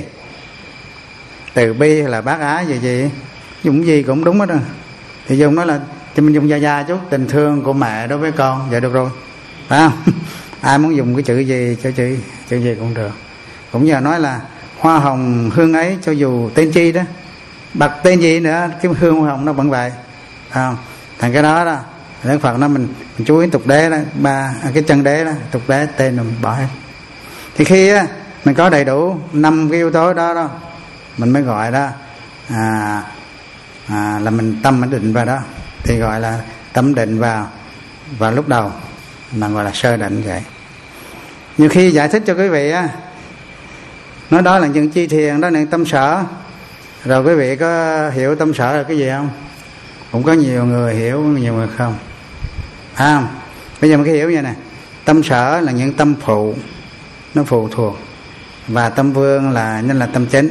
Từ bi hay là bác ái gì gì, dùng gì cũng đúng hết rồi. Thì dùng nó là thì mình dùng dài dài chút, tình thương của mẹ đối với con, vậy được rồi, phải không? Ai muốn dùng cái chữ gì cho chữ chữ gì cũng được. Cũng như là nói là hoa hồng hương ấy, cho dù tên chi đó, bật tên gì nữa, cái hương hoa hồng nó vẫn vậy, phải không? Thành cái đó đó, Đức Phật nó mình, mình chú ý tục đế đó, ba cái chân đế đó, tục đế tên mình bỏ hết. Thì khi á, mình có đầy đủ năm cái yếu tố đó đó, mình mới gọi đó à, à, là mình tâm mình định vào đó, thì gọi là tâm định vào vào lúc đầu, mà gọi là sơ định vậy. Nhiều khi giải thích cho quý vị á, nói đó là những chi thiền, đó là những tâm sở. Rồi quý vị có hiểu tâm sở là cái gì không? Cũng có nhiều người hiểu, nhiều người không. À, bây giờ mình cứ hiểu như này, tâm sở là những tâm phụ, nó phụ thuộc, và tâm vương là nên là tâm chính.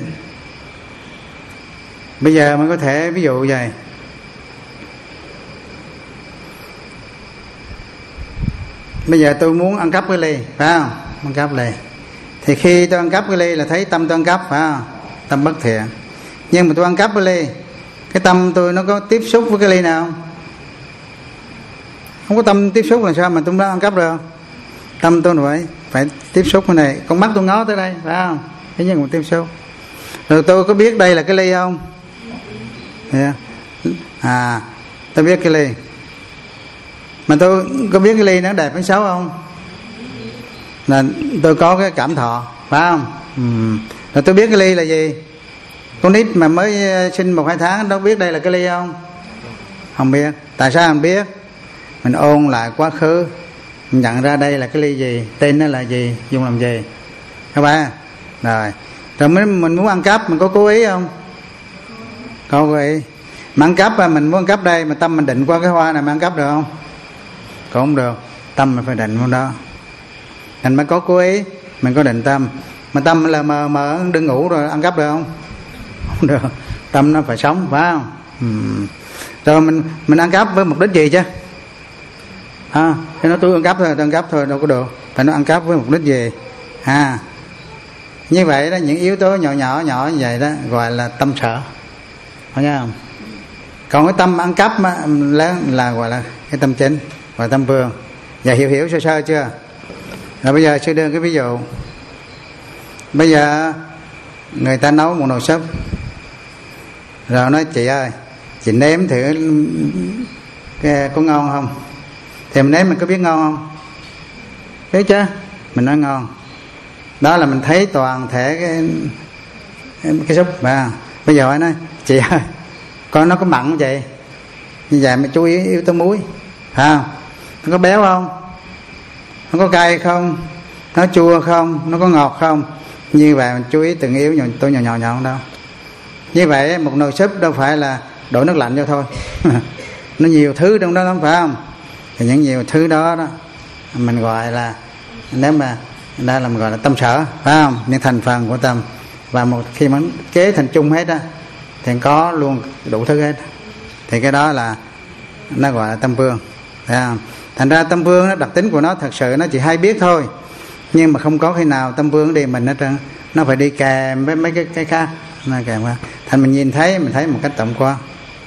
Bây giờ mình có thể ví dụ vậy, bây giờ tôi muốn ăn cắp cái ly, phải không? Ăn cắp ly, thì khi tôi ăn cắp cái ly là thấy tâm tôi ăn cắp, phải không? Tâm bất thiện. Nhưng mà tôi ăn cắp cái ly, cái tâm tôi nó có tiếp xúc với cái ly nào không? Không có tâm tiếp xúc làm sao mà tôi đã ăn cắp được không? Tâm tôi phải phải tiếp xúc cái này, con mắt tôi ngó tới đây, phải không? Thế nhưng mà tiếp xúc. Rồi tôi có biết đây là cái ly không? Yeah. À, tôi biết cái ly, mà tôi có biết cái ly nó đẹp hay xấu không? Là tôi có cái cảm thọ, phải không? Ừ. Rồi tôi biết cái ly là gì? Con nít mà mới sinh một hai tháng đâu biết đây là cái ly không? Không biết. Tại sao không biết? Mình ôn lại quá khứ, mình nhận ra đây là cái ly gì, tên nó là gì, dùng làm gì, các bạn. Rồi, rồi mình, mình muốn ăn cắp, mình có cố ý không? Có cố ý. Mà ăn cắp, mình muốn ăn cắp đây, mà tâm mình định qua cái hoa này mà ăn cắp được không? Cũng không được. Tâm mình phải định vào đó, thành mới có cố ý, mình có định tâm. Mà tâm là mờ mờ đừng ngủ rồi ăn cắp được không? Không được. Tâm nó phải sống, phải không? Ừ. Rồi mình mình ăn cắp với mục đích gì chứ? À, thế nó tôi ăn cắp thôi, tôi ăn cắp thôi, đâu có được. Phải nó ăn cắp với mục đích gì? À, như vậy đó, những yếu tố nhỏ nhỏ nhỏ như vậy đó gọi là tâm sở, phải không? Còn cái tâm ăn cắp lớn là gọi là cái tâm chính, và tâm vương. Giờ hiểu hiểu sơ sơ chưa? Rồi bây giờ sư đưa cái ví dụ. Bây giờ người ta nấu một nồi súp, rồi nói chị ơi, chị nếm thử cái có ngon không? Thì mình nếm mình có biết ngon không? Biết chứ? Mình nói ngon. Đó là mình thấy toàn thể cái cái súp mà. Bây giờ anh nói chị ơi, coi nó có mặn không vậy? Như vậy mà chú ý yếu tố muối, phải không? Nó có béo không? Nó có cay không? Nó chua không? Nó có ngọt không? Như vậy mình chú ý từng yếu tôi nhỏ nhỏ nhỏ đâu. Như vậy một nồi súp đâu phải là đổ nước lạnh vô thôi. Nó nhiều thứ trong đó lắm, phải không? Thì những nhiều thứ đó đó mình gọi là, nếu mà đây là mình gọi là tâm sở, phải không? Những thành phần của tâm. Và một khi mà kế thành chung hết á, thì có luôn đủ thứ hết, thì cái đó là nó gọi là tâm vương, phải không? Thành ra tâm vương nó đặc tính của nó thật sự nó chỉ hay biết thôi, nhưng mà không có khi nào tâm vương đi mình hết trơn. Nó phải đi kèm với mấy cái cái khác, nó kèm qua. Thành mình nhìn thấy, mình thấy một cách tổng quan.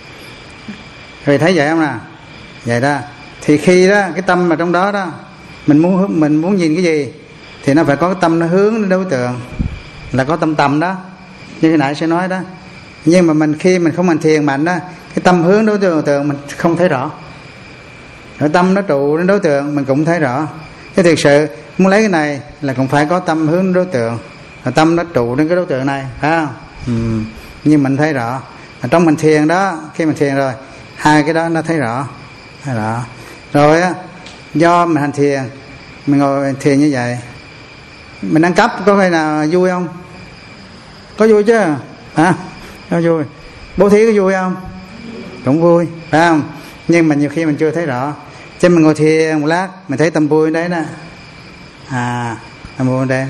Rồi thấy vậy không nào? Vậy đó. Thì khi đó cái tâm mà trong đó đó, mình muốn mình muốn nhìn cái gì thì nó phải có cái tâm nó hướng đến đối tượng, là có tâm tầm đó, như cái nãy sẽ nói đó. Nhưng mà mình khi mình không hành thiền mạnh đó, cái tâm hướng đối tượng, đối tượng mình không thấy rõ. Rồi tâm nó trụ đến đối tượng mình cũng thấy rõ. Thế thực sự muốn lấy cái này là cũng phải có tâm hướng đến đối tượng, rồi tâm nó trụ đến cái đối tượng này, phải không? Ừ. Nhưng mình thấy rõ. Ở trong mình thiền đó, khi mình thiền rồi, hai cái đó nó thấy rõ, thấy rõ. Rồi á, do mình hành thiền, mình ngồi thiền như vậy, mình ăn cắp có khi nào vui không? Có vui chứ, hả? Có vui. Bố thí có vui không? Cũng vui, phải không? Nhưng mà nhiều khi mình chưa thấy rõ. Chứ mình ngồi thiền một lát, mình thấy tâm vui đấy đó. À, tâm vui đấy.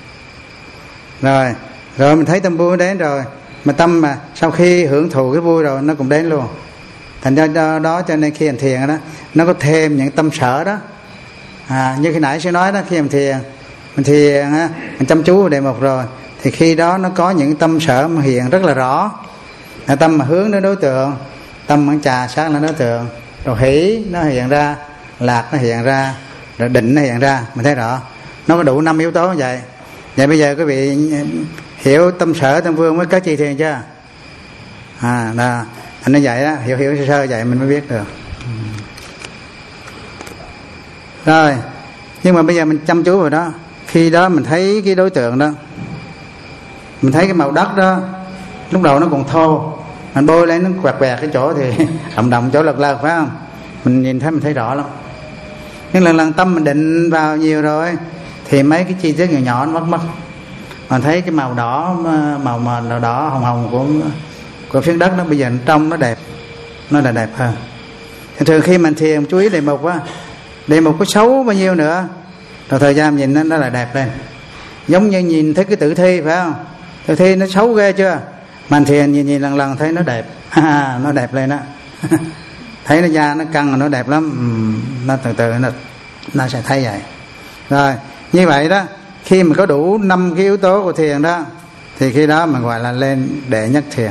Rồi, rồi mình thấy tâm vui đến rồi, mà tâm mà sau khi hưởng thụ cái vui rồi nó cũng đến luôn. Thành ra đó, đó cho nên khi hành thiền đó, nó có thêm những tâm sở đó. À, như khi nãy sẽ nói đó, khi mình thiền, mình thiền á, mình chăm chú vào đề mục rồi, thì khi đó nó có những tâm sở mà hiện rất là rõ. Là tâm mà hướng đến đối tượng, tâm mà trà sát lên đối tượng, rồi hỷ nó hiện ra, lạc nó hiện ra, rồi định nó hiện ra, mình thấy rõ. Nó có đủ năm yếu tố như vậy. Vậy bây giờ quý vị hiểu tâm sở tâm vương mới có chi thiền chưa? À, đó. Anh nói vậy đó, hiểu hiểu sơ sơ vậy mình mới biết được. Rồi, nhưng mà bây giờ mình chăm chú vào đó, khi đó mình thấy cái đối tượng đó, mình thấy cái màu đất đó, lúc đầu nó còn thô, mình bôi lên nó quẹt quẹt cái chỗ thì động động chỗ lật lật, phải không? Mình nhìn thấy mình thấy rõ lắm. Nhưng lần lần tâm mình định vào nhiều rồi thì mấy cái chi tiết nhỏ nhỏ nó mất mất. Mình thấy cái màu đỏ, màu màu đỏ hồng hồng của của phiến đất nó bây giờ nó trong nó đẹp, nó là đẹp hơn. Thì thường khi mình thiền chú ý đề mục á, đề mục có xấu bao nhiêu nữa, rồi thời gian nhìn nó, nó là đẹp lên. Giống như nhìn thấy cái tử thi, phải không? Tử thi nó xấu ghê chưa, mình thiền nhìn nhìn lần lần thấy nó đẹp. Nó đẹp lên đó. Thấy nó da nó căng nó đẹp lắm. Nó từ từ nó, nó sẽ thấy vậy. Rồi như vậy đó, khi mà có đủ năm cái yếu tố của thiền đó thì khi đó mình gọi là lên đệ nhất thiền.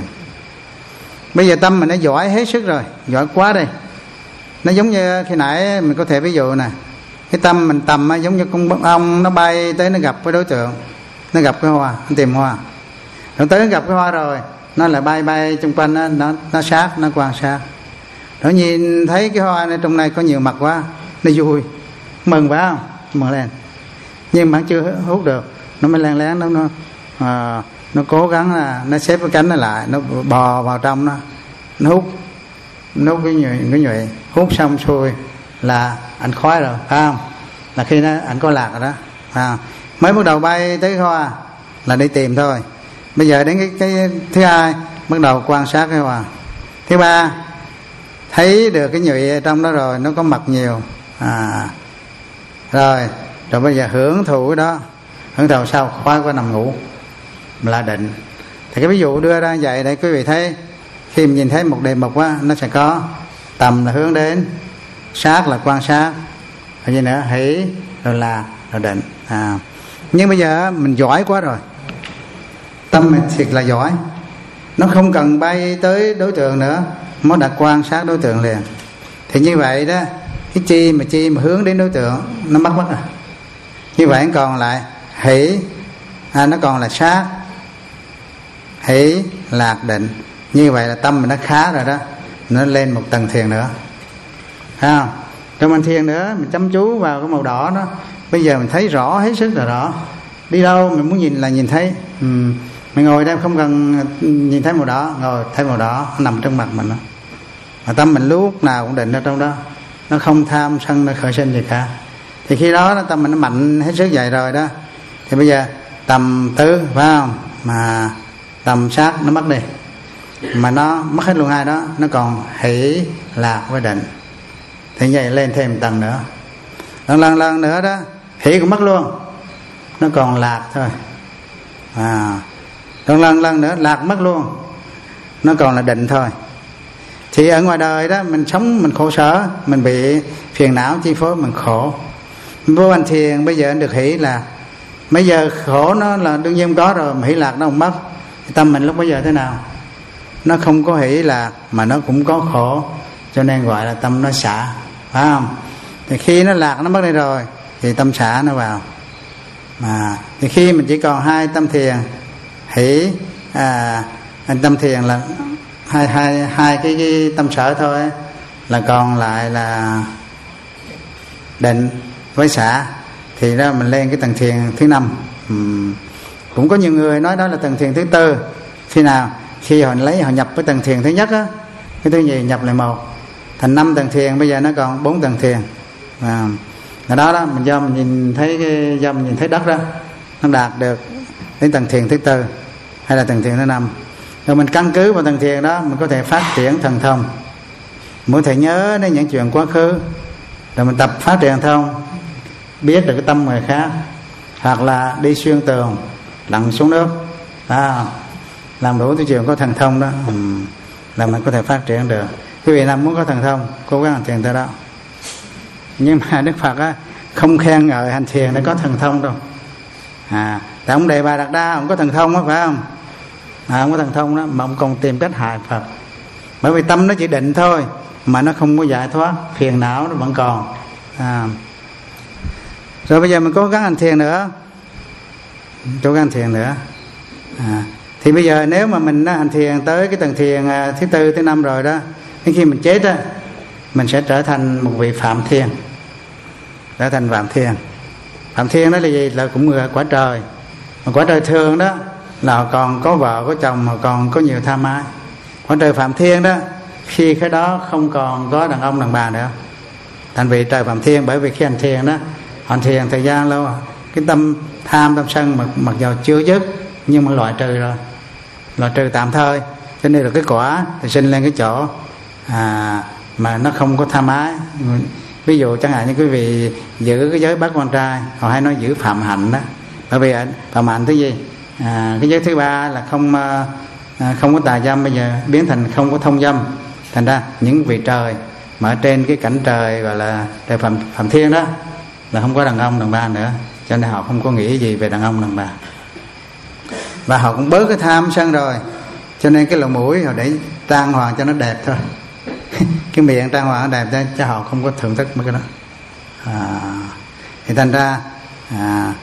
Bây giờ tâm mình nó giỏi hết sức rồi, giỏi quá đây. Nó giống như khi nãy mình có thể ví dụ nè, cái tâm mình tầm giống như con ong nó bay tới nó gặp cái đối tượng, nó gặp cái hoa, nó tìm hoa, rồi tới nó gặp cái hoa rồi nó lại bay bay xung quanh nó, nó, nó sát, nó quan sát, nó nhìn thấy cái hoa này trong này có nhiều mặt quá, nó vui, mừng phải không? Mừng lên. Nhưng mà chưa hút được, nó mới lén lén nó nó, à, nó cố gắng là nó xếp cái cánh nó lại, nó bò vào trong nó, nó hút, nó hút cái nhụy, cái nhụy, hút xong xuôi là ảnh khói rồi, phải không? Là khi nó ảnh có lạc rồi đó, à, mới bắt đầu bay tới hoa là đi tìm thôi. Bây giờ đến cái, cái thứ hai bắt đầu quan sát cái hoa. Thứ ba thấy được cái nhụy ở trong đó rồi, nó có mặt nhiều, à, rồi rồi bây giờ hưởng thụ cái đó, hưởng thụ sau khoái qua nằm ngủ là định. Thì cái ví dụ đưa ra vậy để quý vị thấy, khi mình nhìn thấy một đề mục á, nó sẽ có tầm là hướng đến, sát là quan sát, rồi gì nữa, hỷ, rồi là rồi định. À, nhưng bây giờ mình giỏi quá rồi, tâm mình thiệt là giỏi, nó không cần bay tới đối tượng nữa, nó đã quan sát đối tượng liền. Thì như vậy đó, cái chi mà chi mà hướng đến đối tượng nó mất mất rồi. Như vậy còn lại hỷ, à, nó còn là sát, hỷ, lạc, định. Như vậy là tâm mình nó khá rồi đó, nó lên một tầng thiền nữa, thấy không? Rồi mình thiền nữa, mình chăm chú vào cái màu đỏ đó, bây giờ mình thấy rõ hết sức là rõ. Đi đâu mình muốn nhìn là nhìn thấy. Ừ. Mình ngồi đây không cần nhìn thấy màu đỏ, ngồi thấy màu đỏ nó nằm trong mặt mình đó. Mà tâm mình lúc nào cũng định ở trong đó, nó không tham sân, nó khởi sinh gì cả. Thì khi đó, đó tâm mình nó mạnh hết sức vậy rồi đó. Thì bây giờ tầm tứ, phải không? Mà tầm sát nó mất đi, mà nó mất hết luôn hai đó, nó còn hỷ, lạc với định. Thì vậy lên thêm một tầng nữa, lần lần lần nữa đó, hỷ cũng mất luôn, nó còn lạc thôi. À, lần lần lần nữa lạc mất luôn, nó còn là định thôi. Thì ở ngoài đời đó mình sống mình khổ sở, mình bị phiền não chi phối, mình khổ. Vô hành thiền bây giờ anh được hỷ lạc. Bây giờ khổ nó là đương nhiên có rồi, mà hỷ lạc nó không mất. Tâm mình lúc bây giờ thế nào? Nó không có hỷ lạc mà nó cũng có khổ, cho nên gọi là tâm nó xả, phải không? Thì khi nó lạc nó mất đi rồi thì tâm xả nó vào. Mà thì khi mình chỉ còn hai tâm thiền, hỷ, à, tâm thiền là hai hai hai cái, cái tâm sở thôi, là còn lại là định với xả. Thì đó mình lên cái tầng thiền thứ năm. uhm. Cũng có nhiều người nói đó là tầng thiền thứ tư. Khi nào? Khi họ lấy họ nhập cái tầng thiền thứ nhất á, cái thứ nhì nhập lại một, thành năm tầng thiền. Bây giờ nó còn bốn tầng thiền. À, đó đó mình do mình nhìn thấy cái, do mình nhìn thấy đất đó, nó đạt được đến tầng thiền thứ tư hay là tầng thiền thứ năm. Rồi mình căn cứ vào tầng thiền đó, mình có thể phát triển thần thông, muốn thể nhớ đến những chuyện quá khứ, rồi mình tập phát triển thần thông, biết được cái tâm người khác, hoặc là đi xuyên tường, lặn xuống nước, à, làm đủ cái chuyện có thần thông đó, là mình có thể phát triển được. Quý vị nào muốn có thần thông, cố gắng hành thiền tới đó. Nhưng mà Đức Phật á, không khen ngợi hành thiền để có thần thông đâu. À, tại ông Đề Bà Đạt Đa ông có thần thông đó, phải không? À, ông có thần thông đó, mà ông còn tìm cách hại Phật. Bởi vì tâm nó chỉ định thôi, mà nó không có giải thoát, phiền não nó vẫn còn. À. Rồi bây giờ mình cố gắng hành thiền nữa, cố gắng hành thiền nữa. À, thì bây giờ nếu mà mình hành thiền tới cái tầng thiền thứ tư, thứ năm rồi đó, đến khi mình chết á, mình sẽ trở thành một vị Phạm Thiên. Trở thành Phạm Thiên. Phạm Thiên đó là gì? Là cũng người quả trời. Mà quả trời thường đó là họ còn có vợ có chồng, họ còn có nhiều tham ái. Còn trời Phạm Thiên đó, khi cái đó không còn có đàn ông đàn bà nữa. Thành vì trời Phạm Thiên, bởi vì khi hành thiền đó, hành thiền thời gian lâu, cái tâm tham tâm sân mặc, mặc dù chưa dứt nhưng mà loại trừ rồi, loại trừ tạm thời, cho nên là cái quả thì sinh lên cái chỗ à, mà nó không có tham ái. Ví dụ chẳng hạn như quý vị giữ cái giới bát quan trai, họ hay nói giữ phạm hạnh đó, bởi vì phạm hạnh thứ gì à, cái giới thứ ba là không à, không có tà dâm, bây giờ biến thành không có thông dâm. Thành ra những vị trời mà ở trên cái cảnh trời gọi là trời Phạm, Phạm Thiên đó là không có đàn ông đàn bà nữa, cho nên họ không có nghĩ gì về đàn ông đàn bà, và họ cũng bớt cái tham sân rồi, cho nên cái lỗ mũi họ để trang hoàng cho nó đẹp thôi. Cái miệng trang hoàng nó đẹp cho, cho họ không có thưởng thức mấy cái đó. À, thì thành ra à,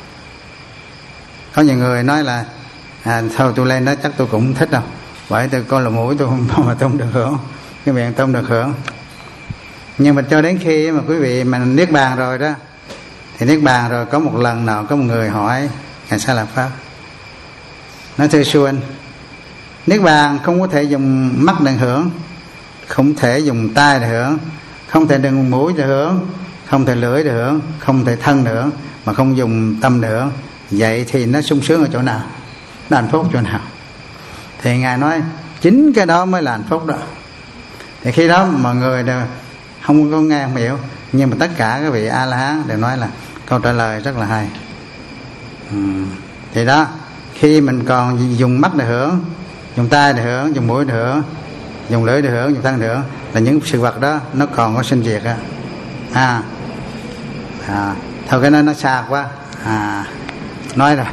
có nhiều người nói là à, thôi tôi lên đó chắc tôi cũng thích đâu, bởi tôi coi lỗ mũi tôi không mà tôi không được hưởng, cái miệng tôi không được hưởng. Nhưng mà cho đến khi mà quý vị mà niết bàn rồi đó, thì niết bàn rồi có một lần nào có một người hỏi Ngài Sa La Pháp, nói thưa sư anh, niết bàn không có thể dùng mắt để hưởng, không thể dùng tai để hưởng, không thể dùng mũi để hưởng, không thể lưỡi để hưởng, không thể thân để hưởng, mà không dùng tâm để hưởng. Vậy thì nó sung sướng ở chỗ nào, nó hạnh phúc chỗ nào? Thì Ngài nói chính cái đó mới là hạnh phúc đó. Thì khi đó mọi người đều không có nghe không hiểu, nhưng mà tất cả các vị A La Hán đều nói là câu trả lời rất là hay. Ừ. Thì đó, khi mình còn dùng mắt để hưởng, dùng tai để hưởng, dùng mũi để hưởng, dùng lưỡi để hưởng, dùng thân để hưởng, là những sự vật đó nó còn có sinh diệt á. À, à, thôi cái đó nó xa quá. À, nói rồi.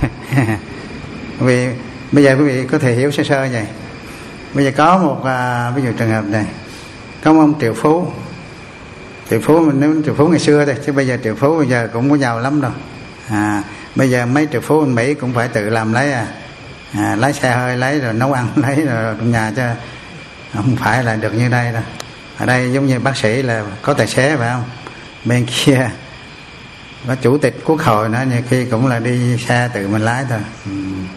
Vì bây giờ quý vị có thể hiểu sơ sơ vậy. Bây giờ có một à, ví dụ trường hợp này, có một ông triệu phú. Triệu phú, nếu triệu phú ngày xưa thôi, chứ bây giờ triệu phú bây giờ cũng có giàu lắm đâu. À, bây giờ mấy triệu phú bên Mỹ cũng phải tự làm lấy à, à lái xe hơi lấy rồi nấu ăn lấy rồi trong nhà, chứ không phải là được như đây đâu. Ở đây giống như bác sĩ là có tài xế phải không, bên kia có chủ tịch quốc hội nữa, nhiều khi cũng là đi xe tự mình lái thôi. Ừ.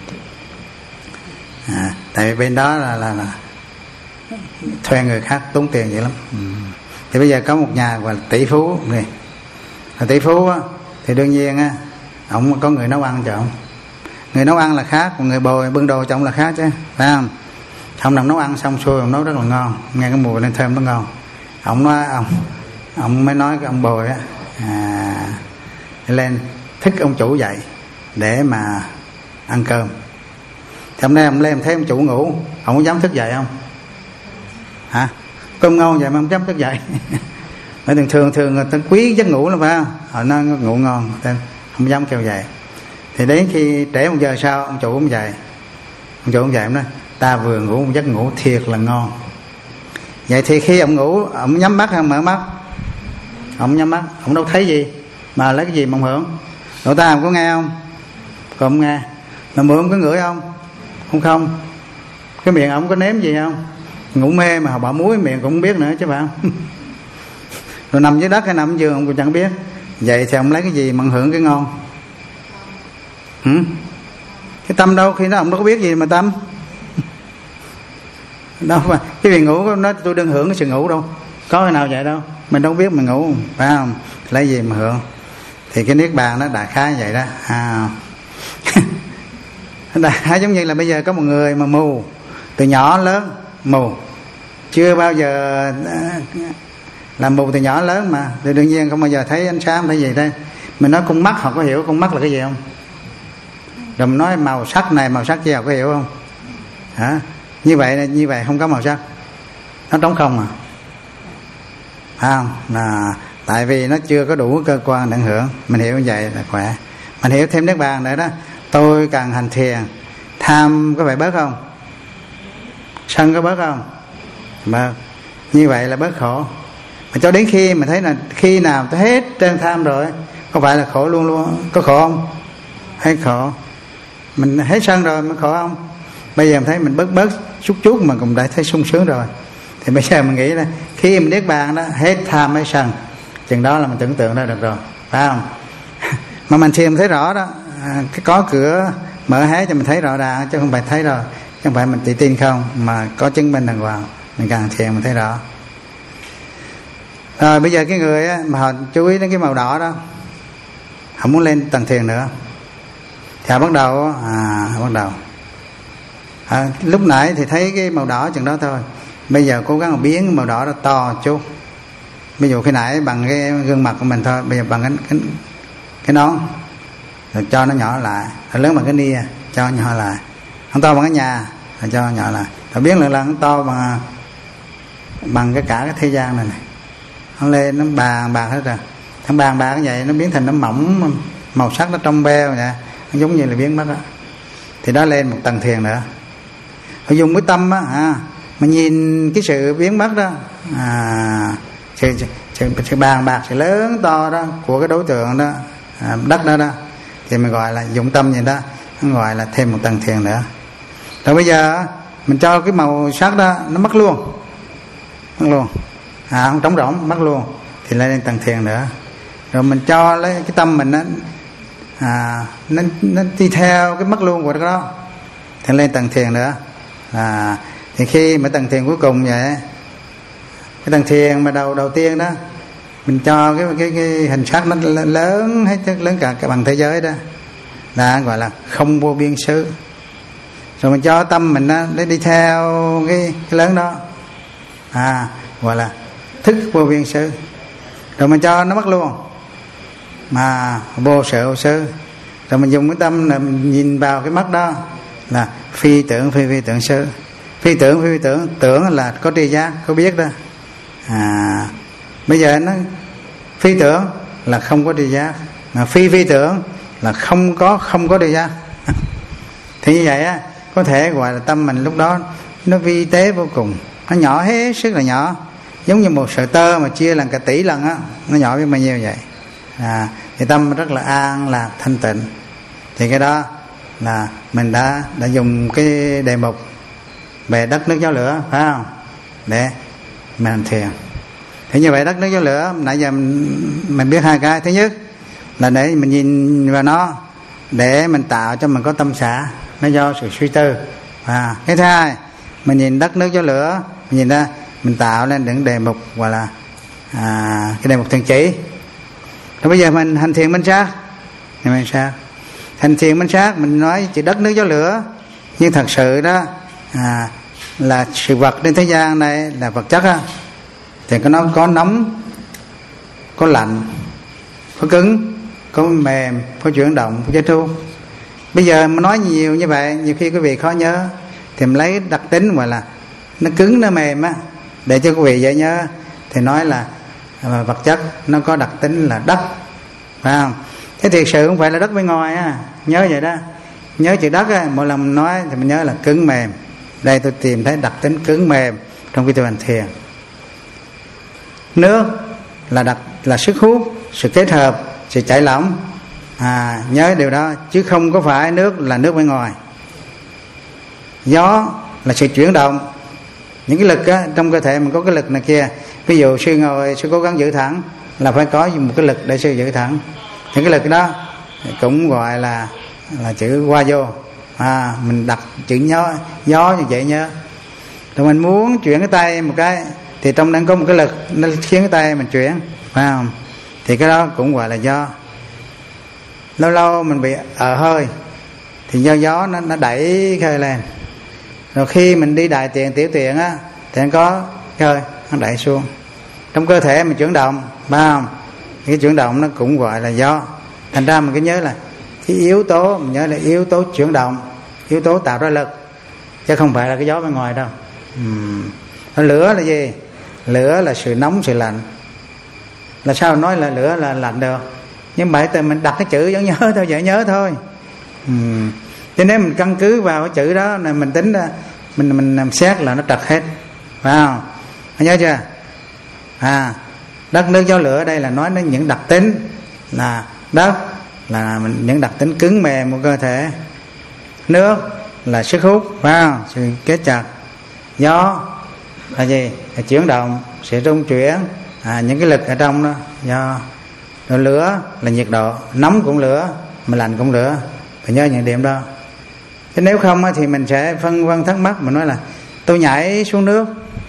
À, tại vì bên đó là, là, là thuê người khác tốn tiền vậy lắm. Ừ. Thì bây giờ có một nhà gọi là tỷ phú này, tỷ phú á, thì đương nhiên á, ông có người nấu ăn cho ông. Người nấu ăn là khác, còn người bồi bưng đồ cho ông là khác chứ, phải không? Ông nằm nấu ăn xong xuôi, ông nấu rất là ngon, nghe cái mùi lên thơm nó ngon. Ông nói ông, ông mới nói cái ông bồi á, à, lên thích ông chủ dậy để mà ăn cơm. Thì hôm nay ông lên thấy ông chủ ngủ, ông có dám thức dậy không? Hả? Cơm ngon vậy mà không dám thức dậy. Bởi thường thường thường người ta quý giấc ngủ lắm phải không? Họ nói ngủ ngon, không dám kêu dậy. Thì đến khi trễ một giờ sau, ông chủ ông dậy. Ông chủ ông dậy ông nói, ta vừa ngủ một giấc ngủ thiệt là ngon. Vậy thì khi ông ngủ, ông nhắm mắt hay mở mắt? Ông nhắm mắt, ông đâu thấy gì, mà lấy cái gì mà ông hưởng? Lỗ tai ông có nghe không? Còn không nghe. Mà mũi ông có ngửi không? Không không. Cái miệng ông có nếm gì không? Ngủ mê mà họ bỏ muối miệng cũng không biết nữa chứ phải không? Rồi nằm dưới đất hay nằm giường ông cũng chẳng biết. Vậy thì ông lấy cái gì mà hưởng cái ngon? Hử? Cái tâm đâu, khi đó ông đâu có biết gì mà tâm. Đâu mà cái việc ngủ nói tôi đừng hưởng cái sự ngủ đâu, có cái nào vậy đâu, mình đâu biết mình ngủ phải không, lấy gì mà hưởng. Thì cái niết bàn nó đại khái vậy đó. À. Đại khái giống như là bây giờ có một người mà mù từ nhỏ lớn, mù chưa bao giờ làm mù từ nhỏ lớn, mà thì đương nhiên không bao giờ thấy ánh sáng thấy gì đây. Mình nói con mắt, họ có hiểu con mắt là cái gì không? Rồi mình nói màu sắc này màu sắc kia, họ có hiểu không? Hả? Như vậy như vậy không có màu sắc, nó trống không à, phải không? Là tại vì nó chưa có đủ cơ quan để hưởng. Mình hiểu như vậy là khỏe. Mình hiểu thêm niết bàn nữa đó. Tôi cần hành thiền, tham có phải bớt không? Sân có bớt không? Bớt. Như vậy là bớt khổ. Mà cho đến khi mình thấy là khi nào tôi hết trơn tham rồi, có phải là khổ luôn luôn? Có khổ không? Hay khổ. Mình hết sân rồi mới khổ không? Bây giờ mình thấy mình bớt bớt chút chút mà cũng đã thấy sung sướng rồi. Thì bây giờ mình nghĩ là khi mình niết bàn đó, hết tham hết sân, chừng đó là mình tưởng tượng ra được rồi, phải không? Mà mình thiền thấy rõ đó, cái có cửa mở hé cho mình thấy rõ ràng, chứ không phải thấy rồi, chứ không phải mình tự tin không, mà có chứng minh đàng hoàng. Mình càng thiền mình thấy rõ. Rồi bây giờ cái người á, mà họ chú ý đến cái màu đỏ đó, họ muốn lên tầng thiền nữa, thì họ bắt đầu à họ bắt đầu à, lúc nãy thì thấy cái màu đỏ chừng đó thôi, bây giờ cố gắng biến màu đỏ đó to chút. Ví dụ khi nãy bằng cái gương mặt của mình thôi, bây giờ bằng cái cái, cái nón, rồi cho nó nhỏ lại, rồi lớn bằng cái nia cho nhỏ lại, không to bằng cái nhà rồi cho nhỏ lại, rồi biến lần lần to bằng bằng cái cả cái thế gian này này, nó lên nó bàn bạc hết rồi, thằng bàn bạc như vậy nó biến thành nó mỏng, màu sắc nó trong veo vậy, nó giống như là biến mất đó. Thì đó lên một tầng thiền nữa. Họ dùng cái tâm á, à, mà nhìn cái sự biến mất đó, à, sự, sự, sự bàn bạc sự lớn to đó của cái đối tượng đó, à, đất đó đó, thì mình gọi là dụng tâm vậy đó, nó gọi là thêm một tầng thiền nữa. Rồi bây giờ mình cho cái màu sắc đó nó mất luôn, mất luôn, à, không trống rỗng, mất luôn, thì lên tầng thiền nữa. Rồi mình cho lấy cái tâm mình nó à, nó, nó đi theo cái mất luôn của cái đó, thì lên tầng thiền nữa. À, thì khi mà tầng thiền cuối cùng vậy, cái tầng thiền mà đầu đầu tiên đó, mình cho cái cái, cái hình sắc nó lớn hết, lớn cả, cả bằng thế giới đó, là gọi là không vô biên xứ. Rồi mình cho tâm mình nó để đi theo cái, cái lớn đó, à, gọi là thức vô biên xứ. Rồi mình cho nó mất luôn, mà vô sự vô xứ. Rồi mình dùng cái tâm là mình nhìn vào cái mắt đó, là phi tưởng phi phi tưởng xứ. Phi tưởng phi phi tưởng, tưởng là có tri giác, có biết đó. À, bây giờ nó phi tưởng là không có tri giác, mà phi phi tưởng là không có không có tri giác. Thì như vậy á, có thể gọi là tâm mình lúc đó nó vi tế vô cùng, nó nhỏ hết sức là nhỏ, giống như một sợi tơ mà chia làm cả tỷ lần á, nó nhỏ biết bao nhiêu vậy. À, thì tâm rất là an lạc thanh tịnh. Thì cái đó là mình đã đã dùng cái đề mục về đất nước gió lửa, phải không, để mình hành thiền. Thì như vậy đất nước gió lửa nãy giờ mình, mình biết hai cái. Thứ nhất là để mình nhìn vào nó, để mình tạo cho mình có tâm xả, nó do sự suy tư. À, cái thứ hai, mình nhìn đất nước gió lửa, mình nhìn ra, mình tạo lên những đề mục gọi là à, cái đề mục thiền chỉ. Rồi bây giờ mình hành thiền minh sát, mình sát hành thiền minh sát, mình nói chỉ đất nước gió lửa, nhưng thật sự đó à, là sự vật trên thế gian này là vật chất á, thì có nó có nóng, có lạnh, có cứng, có mềm, có chuyển động, có chế thu. Bây giờ mà nói nhiều như vậy, nhiều khi quý vị khó nhớ, thì mình lấy đặc tính gọi là nó cứng, nó mềm á, để cho quý vị dễ nhớ. Thì nói là à, vật chất nó có đặc tính là đất, phải không? Thế thiệt sự không phải là đất bên ngoài á, nhớ vậy đó. Nhớ chữ đất á, mỗi lần mình nói thì mình nhớ là cứng mềm. Đây tôi tìm thấy đặc tính cứng mềm trong khi tôi hành thiền. Nước là đặc là sức hút, sự kết hợp, sự chảy lỏng. À, nhớ điều đó, chứ không có phải nước là nước bên ngoài. Gió là sự chuyển động. Những cái lực á, trong cơ thể mình có cái lực này kia. Ví dụ sư ngồi, sư cố gắng giữ thẳng, là phải có một cái lực để sư giữ thẳng. Những cái lực đó cũng gọi là là chữ qua vô. À, mình đặt chữ nhó, gió như vậy nhớ. Rồi mình muốn chuyển cái tay một cái, thì trong đang có một cái lực nó khiến cái tay mình chuyển, phải không? Thì cái đó cũng gọi là gió. Lâu lâu mình bị ờ hơi, thì do gió nó, nó đẩy khơi lên. Rồi khi mình đi đại tiện tiểu tiện á, thì nó có khơi nó đẩy xuống. Trong cơ thể mình chuyển động, phải không? Cái chuyển động nó cũng gọi là gió. Thành ra mình cứ nhớ là cái yếu tố, mình nhớ là yếu tố chuyển động, yếu tố tạo ra lực, chứ không phải là cái gió bên ngoài đâu. uhm. Lửa là gì? Lửa là sự nóng, sự lạnh. Là sao nói là lửa là lạnh được? Nhưng bởi từ mình đặt cái chữ vẫn nhớ thôi, dễ nhớ thôi. uhm. Cho nên mình căn cứ vào cái chữ đó là mình tính ra, mình mình làm xét là nó trật hết, phải không? Nhớ chưa? À, đất nước gió lửa đây là nói đến những đặc tính là đất là những đặc tính cứng mềm của cơ thể. Nước là sức hút, phải không? Sự kết chặt. Gió là gì? Là chuyển động, sự rung chuyển, à, những cái lực ở trong đó. Do rồi lửa là nhiệt độ, nóng cũng lửa, mà lạnh cũng lửa. Phải nhớ những điểm đó. Chứ nếu không thì mình sẽ phân vân thắc mắc, mình nói là tôi nhảy xuống nước,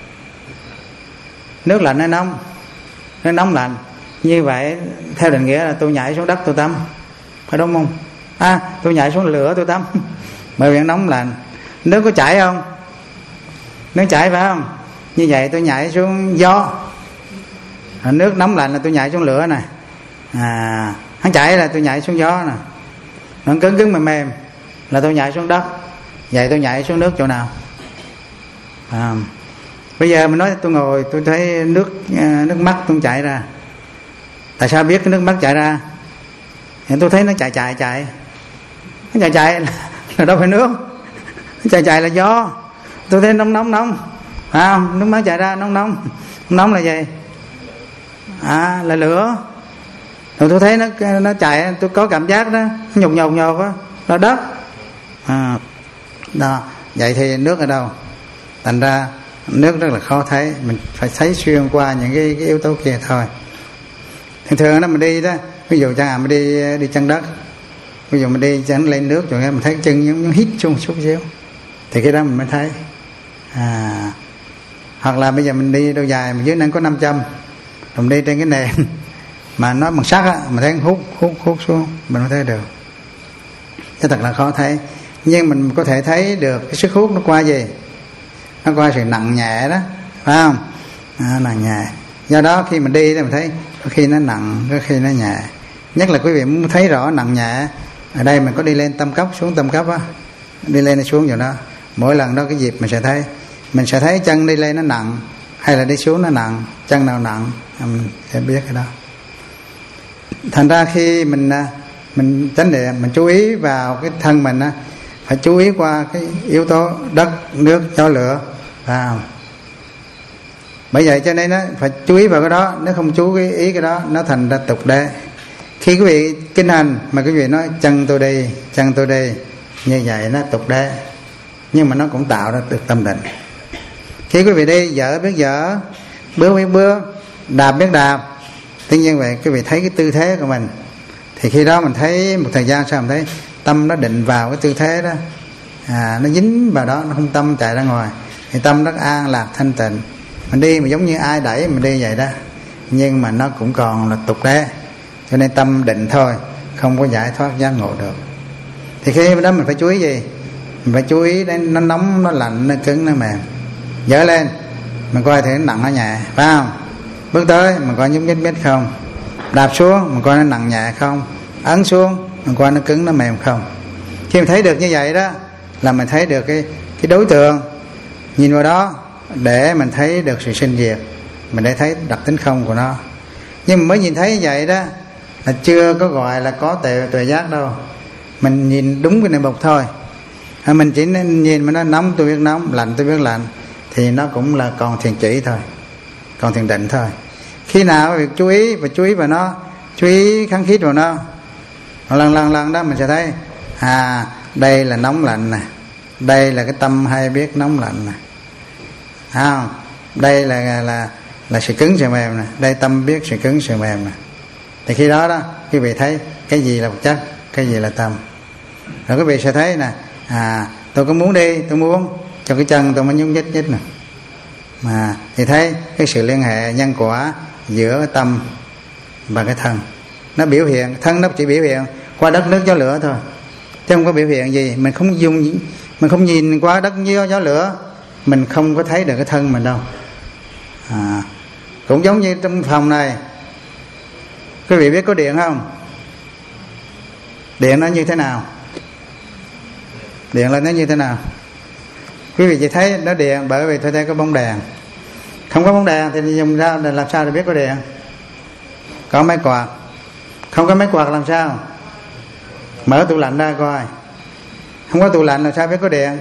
nước lạnh hay nóng? Nó nóng lạnh. Như vậy theo định nghĩa là tôi nhảy xuống đất tôi tắm, phải đúng không? À, tôi nhảy xuống lửa tôi tắm, bởi vì nóng lạnh. Nước có chảy không? Nước chảy phải không? Như vậy tôi nhảy xuống gió, à, nước nóng lạnh là tôi nhảy xuống lửa này, à, hắn chảy là tôi nhảy xuống gió nè, nó cứng cứng mềm mềm là tôi nhảy xuống đất. Vậy tôi nhảy xuống nước chỗ nào? À, bây giờ mình nói tôi ngồi tôi thấy nước nước mắt tôi chảy ra. Tại sao biết cái nước mắt chảy ra? Thì tôi thấy nó chạy chạy chạy, nó chạy chạy là, là đâu phải nước, nó chạy chạy là gió. Tôi thấy nóng nóng nóng, à, nước mắt chảy ra nóng nóng, nóng là gì? À, là lửa. Rồi tôi thấy nó nó chạy, tôi có cảm giác đó, nó nhột nhột nhột đó, là đất. À, đó. Vậy thì nước ở đâu? Thành ra nước rất là khó thấy, mình phải thấy xuyên qua những cái, cái yếu tố kia thôi. Thường thường đó mình đi đó, ví dụ chẳng hạn mình đi đi chân đất, ví dụ mình đi chân lên nước rồi mình thấy chân giống hít xuống chút xíu, thì cái đó mình mới thấy. À, hoặc là bây giờ mình đi đâu dài mà dưới này có năm trăm, mình đi trên cái nền mà nó bằng sắt á, mình thấy hút hút hút xuống mình mới thấy được. Thế thật là khó thấy, nhưng mình có thể thấy được cái sức hút nó qua gì? Nó qua sự nặng nhẹ đó, phải không? À, nặng nhẹ. Do đó khi mình đi thì mình thấy có khi nó nặng, có khi nó nhẹ. Nhất là quý vị muốn thấy rõ nặng nhẹ, ở đây mình có đi lên tâm cấp xuống tâm cấp á, đi lên xuống rồi đó. Mỗi lần đó cái dịp mình sẽ thấy, mình sẽ thấy chân đi lên nó nặng hay là đi xuống nó nặng, chân nào nặng mình sẽ biết cái đó. Thành ra khi mình mình chánh niệm, mình chú ý vào cái thân mình á, phải chú ý qua cái yếu tố đất, nước, gió, lửa, vào. Bởi vậy cho nên nó phải chú ý vào cái đó. Nếu không chú ý, ý cái đó, nó thành ra tục đế. Khi quý vị kinh hành mà quý vị nói chân tôi đi, chân tôi đi, như vậy nó tục đế, nhưng mà nó cũng tạo ra được tâm định. Khi quý vị đi, dở biết dở, bước biết bước, đạp biết đạp, tự nhiên vậy quý vị thấy cái tư thế của mình, thì khi đó mình thấy một thời gian sau mình thấy tâm nó định vào cái tư thế đó, à, nó dính vào đó, nó không tâm chạy ra ngoài, thì tâm rất an lạc thanh tịnh. Mình đi mà giống như ai đẩy mình đi vậy đó, nhưng mà nó cũng còn là tục đế, cho nên tâm định thôi, không có giải thoát giác ngộ được. Thì khi đó mình phải chú ý gì? Mình phải chú ý đến nó nóng, nó lạnh, nó cứng, nó mềm. Dở lên mình coi thấy nó nặng nó nhẹ, phải không? Bước tới mình coi nhúc nhích biết không? Đạp xuống mình coi nó nặng nhẹ không? Ấn xuống mình coi nó cứng nó mềm không? Khi mình thấy được như vậy đó là mình thấy được cái cái đối tượng, nhìn vào đó để mình thấy được sự sinh diệt, mình để thấy đặc tính không của nó. Nhưng mà mới nhìn thấy như vậy đó là chưa có gọi là có tuệ tuệ giác đâu. Mình nhìn đúng cái này bộc thôi, à, mình chỉ nhìn mà nó nóng tôi biết nóng, lạnh tôi biết lạnh, thì nó cũng là còn thiền chỉ thôi, còn thiền định thôi. Khi nào việc chú ý và chú ý vào nó, chú ý kháng khít vào nó, lần lần lần đó mình sẽ thấy à đây là nóng lạnh nè, đây là cái tâm hay biết nóng lạnh nè, à, đây là là là sự cứng sự mềm nè, đây tâm biết sự cứng sự mềm nè. Thì khi đó đó quý vị thấy cái gì là vật chất, cái gì là tâm. Rồi quý vị sẽ thấy nè, à tôi có muốn đi, tôi muốn cho cái chân tôi mới nhúc nhích nhích nè, mà thì thấy cái sự liên hệ nhân quả giữa cái tâm và cái thân. Nó biểu hiện, thân nó chỉ biểu hiện qua đất nước gió lửa thôi, chứ không có biểu hiện gì. Mình không dùng, mình không nhìn qua đất gió, gió lửa, mình không có thấy được cái thân mình đâu. À, cũng giống như trong phòng này, quý vị biết có điện không? Điện nó như thế nào? Điện là nó như thế nào? Quý vị chỉ thấy nó điện bởi vì tôi thấy có bóng đèn. Không có bóng đèn thì dùng ra làm sao để biết có điện? Có máy quạt. Không có máy quạt làm sao? Mở tủ lạnh ra coi. Không có tủ lạnh làm sao biết có điện?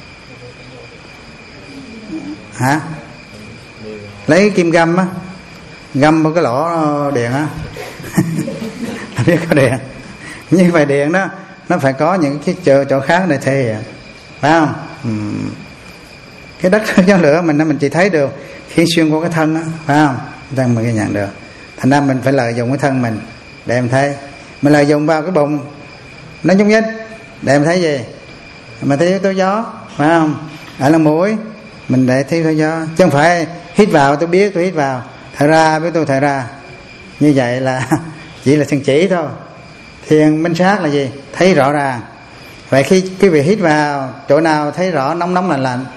Hả? Lấy cái kim găm á, găm vào cái lỗ điện á là biết có điện. Nhưng phải điện đó, nó phải có những cái chỗ, chỗ khác để thể hiện, phải không? Uhm. Cái đất gió lửa mình mình chỉ thấy được khi xuyên qua cái thân á, phải không? Thân mình nhận được. Thành ra mình phải lợi dụng cái thân mình để em thấy. Mình lợi dụng vào cái bụng nó nhúc nhích để em thấy gì? mà thấy yếu tố gió, phải không? Ở lỗ mũi mình để thấy yếu tố gió, chứ không phải hít vào tôi biết tôi hít vào, thở ra biết tôi thở ra. Như vậy là chỉ là thân chỉ thôi. Thiền minh sát là gì? Thấy rõ ràng. Vậy khi quý vị hít vào, chỗ nào thấy rõ nóng nóng lạnh lạnh?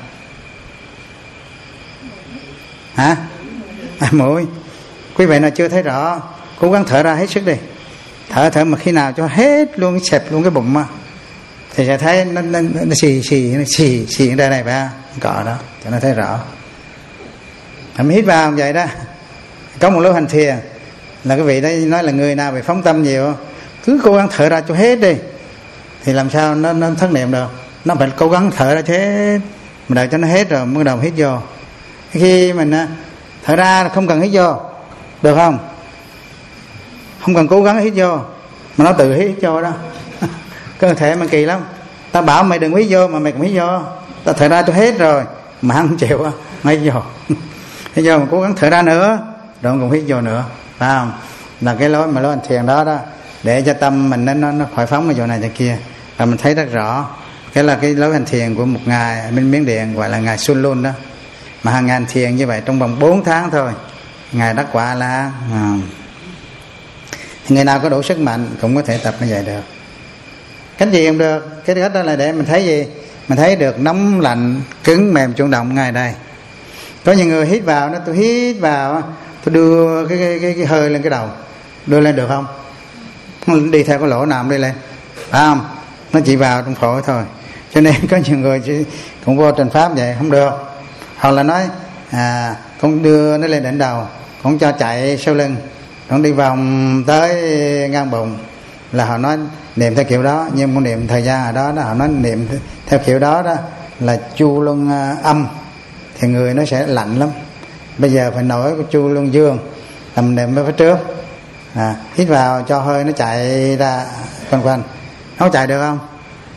Hả? À, mũi. Quý vị nào chưa thấy rõ, cố gắng thở ra hết sức đi. Thở thở mà khi nào cho hết luôn, xẹp luôn cái bụng mà, thì sẽ thấy nó, nó, nó xì xì nó xì xì ở đây này, phải không? Cọ đó cho nó thấy rõ. Mình hít vào vậy đó. Có một lúc hành thiền là cái vị đó nói là người nào bị phóng tâm nhiều cứ cố gắng thở ra cho hết đi, thì làm sao nó, nó thất niệm được. Nó phải cố gắng thở ra cho hết, mình đợi cho nó hết rồi mới đầu hít vô. Khi mình thở ra không cần hít vô, được không? Không cần cố gắng hít vô, mà nó tự hít vô đó. Cơ thể mà kỳ lắm. Ta bảo mày đừng hít vô mà mày cũng hít vô. Ta thở ra cho hết rồi mà không chịu á, hít vô. Hít vô mà cố gắng thở ra nữa, rồi còn hít vô nữa, phải không? Là cái lối mà lối hành thiền đó đó, để cho tâm mình nó nó, nó khỏi phóng ở chỗ này chỗ kia, và mình thấy rất rõ. Cái là cái lối hành thiền của một ngài ở bên Miến Điện gọi là ngài Xuân Luôn đó. Mà hàng ngàn thiền như vậy trong vòng bốn tháng thôi, ngài đắc quả là à. Người nào có đủ sức mạnh cũng có thể tập như vậy được. Cách gì không được? Cái cách đó là để mình thấy gì? Mình thấy được nóng lạnh, cứng mềm chuyển động ngay đây. Có những người hít vào nó, tôi hít vào, tôi đưa cái, cái, cái, cái hơi lên cái đầu, đưa lên được không? Đi theo cái lỗ nào đi lên, phải không? Nó chỉ vào trong phổi thôi. Cho nên có nhiều người cũng vô trình pháp vậy không được. Hoặc là nói à, con đưa nó lên đỉnh đầu, con cho chạy sau lưng, con đi vòng tới ngang bụng, là họ nói niệm theo kiểu đó. Nhưng muốn niệm thời gian ở đó, đó họ nói niệm theo kiểu đó đó là chu luân âm, thì người nó sẽ lạnh lắm. Bây giờ phải nổi cái chu luân dương, tầm niệm ở phía trước, à, hít vào cho hơi nó chạy ra quanh quanh. Nó chạy được không?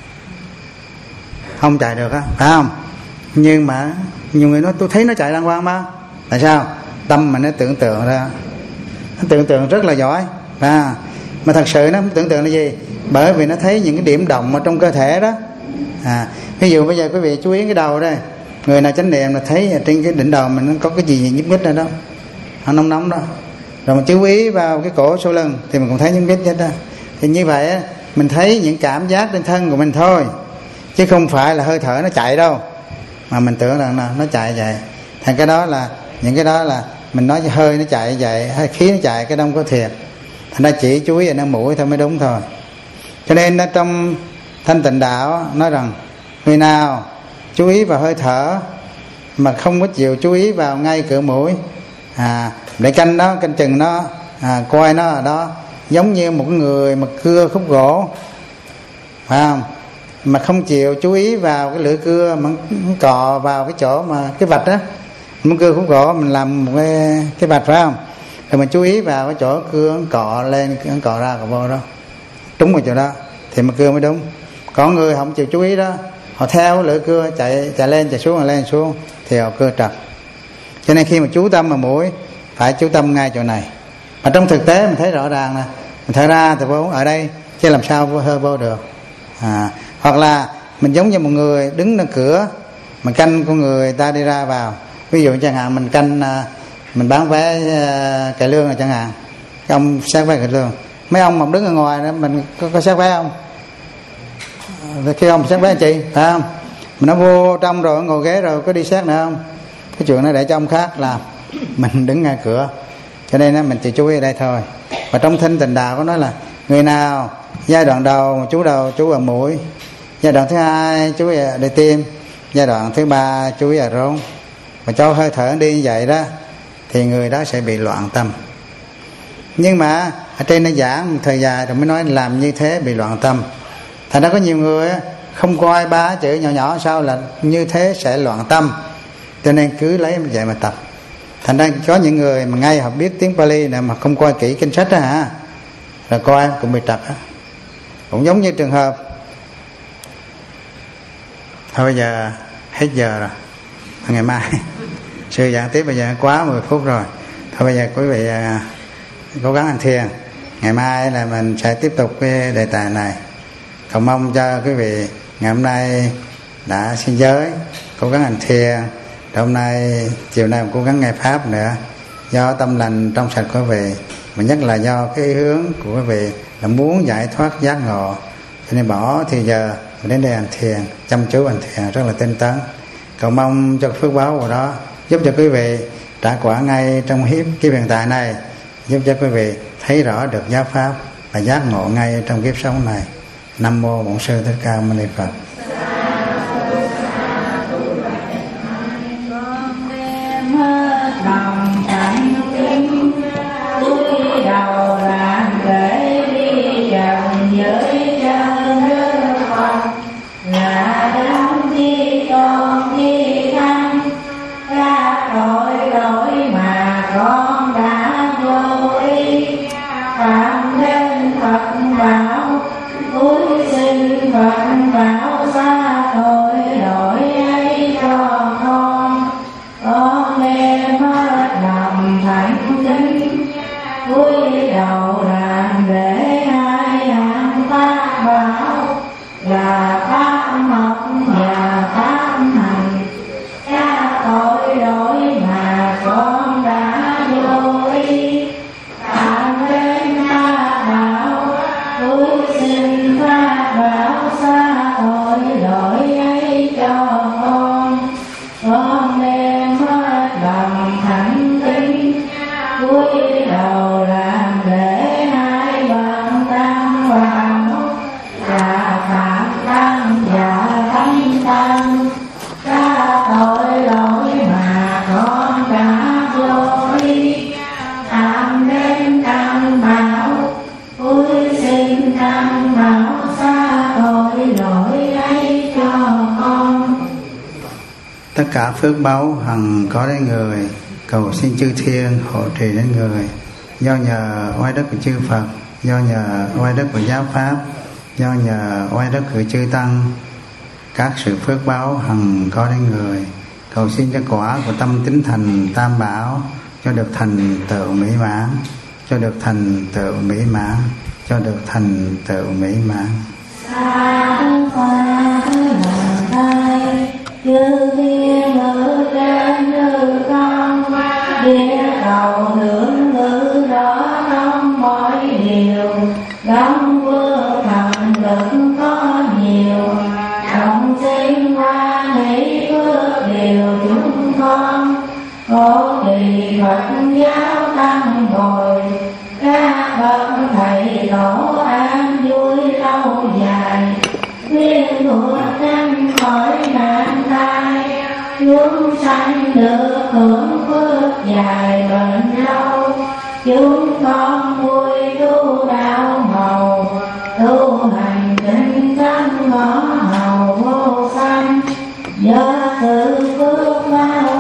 Không chạy được á, phải không? Nhưng mà nhiều người nói tôi thấy nó chạy đàng hoàng mà. Tại sao? Tâm mình nó tưởng tượng ra, nó tưởng tượng rất là giỏi, à, mà thật sự nó tưởng tượng là gì? Bởi vì nó thấy những cái điểm động ở trong cơ thể đó. À, ví dụ bây giờ quý vị chú ý cái đầu đây, người nào chánh niệm là thấy trên cái đỉnh đầu mình nó có cái gì nhúc nhích ra đó, nó nóng nóng đó. Rồi mình chú ý vào cái cổ sau lưng thì mình cũng thấy những nhúc nhích đó. Thì như vậy á, mình thấy những cảm giác trên thân của mình thôi, chứ không phải là hơi thở nó chạy đâu, mà mình tưởng là nó chạy vậy. Thành cái đó là những cái đó là mình nói hơi nó chạy vậy, hay khí nó chạy, cái đó không có thiệt. Thành ra chỉ chú ý ở nâng mũi thôi mới đúng thôi. Cho nên nó trong Thanh Tịnh Đạo nói rằng người nào chú ý vào hơi thở mà không có chịu chú ý vào ngay cửa mũi, à, để canh nó, canh chừng nó, à, coi nó ở đó, giống như một người mà cưa khúc gỗ, phải không? Mà không chịu chú ý vào cái lưỡi cưa mà cọ vào cái chỗ mà cái vạch á, muốn cưa khúc gỗ mình làm một cái cái vạch, phải không? Rồi mình chú ý vào cái chỗ cưa cọ lên, cọ ra, cọ vô đó, trúng vào chỗ đó thì mà cưa mới đúng. Có người không chịu chú ý đó, họ theo lưỡi cưa chạy chạy lên chạy xuống, lên xuống thì họ cưa trật. Cho nên khi mà chú tâm vào mũi phải chú tâm ngay chỗ này. Mà trong thực tế mình thấy rõ ràng nè, mình thở ra thì vô ở đây, chứ làm sao vô hơi vô được. À, hoặc là mình giống như một người đứng ở cửa mình canh con người ta đi ra vào. Ví dụ chẳng hạn mình canh, mình bán vé cải lương là chẳng hạn, cái ông sát vé cải lương, mấy ông mà đứng ở ngoài đó mình có, có sát vé không? Khi ông sát vé chị, phải không? Mình nó vô trong rồi ngồi ghế rồi có đi sát nữa không? Cái chuyện nó để cho ông khác làm, mình đứng ngay cửa. Cho nên đó, mình chỉ chú ý ở đây thôi. Và trong Thanh Tịnh Đạo có nói là người nào giai đoạn đầu chú đầu chú vào mũi, giai đoạn thứ hai chú ý ở đây tim, giai đoạn thứ ba chú ý ở rốn, và cho hơi thở đi như vậy đó thì người đó sẽ bị loạn tâm. Nhưng mà ở trên nó giảng một thời dài rồi mới nói làm như thế bị loạn tâm. Thành ra có nhiều người không coi ba chữ nhỏ nhỏ sao là như thế sẽ loạn tâm, cho nên cứ lấy vậy mà tập. Thành ra có những người mà ngay học biết tiếng Pali này mà không coi kỹ kinh sách đó hả, rồi coi cũng bị trật á. Cũng giống như trường hợp thôi bây giờ hết giờ rồi, ngày mai sư giảng tiếp, bây giờ quá mười phút rồi. Thôi bây giờ quý vị cố gắng hành thiền, ngày mai là mình sẽ tiếp tục cái đề tài này. Cầu mong cho quý vị ngày hôm nay đã xin giới, cố gắng hành thiền. Hôm nay chiều nay cũng cố gắng nghe pháp nữa. Do tâm lành trong sạch của quý vị, mà nhất là do cái hướng của quý vị là muốn giải thoát giác ngộ, cho nên bỏ thì giờ đến đây hành thiền, chăm chú hành thiền rất là tinh tấn. Cầu mong cho phước báo của đó giúp cho quý vị trả quả ngay trong hiếp kiếp hiện tại này, giúp cho quý vị thấy rõ được giáo pháp và giác ngộ ngay trong kiếp sống này. Nam mô Bổn Sư Thích Ca Mâu Ni Phật. Lòng thành kính cúi đầu làm lễ đi dần với chân Đức Phật, là đấng chi tôn chi thắng, các tội lỗi mà con đã vô ý phạm đến Phật bảo, cúi xin Phật bảo xa tội lỗi ấy cho con. Con đem hết lòng thành kính cúi đầu làm lễ hai hạng pháp bảo, là pháp học và pháp hành. Các tội lỗi mà con đã vô ý phạm đến pháp bảo, cúi xin pháp bảo xa tội lỗi ấy cho con. Con đem hết lòng thành kính cúi đầu làm lễ hai bậc tam bảo, là phạm tăng và thánh tăng. Các tội lỗi mà con đã vô ý phạm đến tăng bảo, cúi xin tăng bảo xa tội lỗi ấy cho con. Tất cả phước báu hằng có đến người, cầu xin chư thiên hộ trì đến người. Do nhờ oai đức của chư Phật, do nhờ oai đức của giáo pháp, do nhờ oai đức của chư tăng, các sự phước báu hằng có đến người. Cầu xin cho quả của tâm tín thành tam bảo cho được thành tựu mỹ mãn, cho được thành tựu mỹ mãn, cho được thành tựu mỹ mãn. Sa khoa lòng thai chư thiên ngự trên hư không, địa cầu hưởng ngữ rõ trong mọi điều. Đấng vương thần lực có nhiều, đồng sinh hoa hỷ phước điều chúng con. Hộ trì Phật giáo tăng bồi, các bậc thầy tổ an vui lâu dài. Viên thuộc tranh khỏi nạn tai, chúng sanh được hưởng phước dài bền lâu. Chúng con vui tu đạo màu, tu hành tinh tấn ngõ hầu vô sanh. Do sự phước báo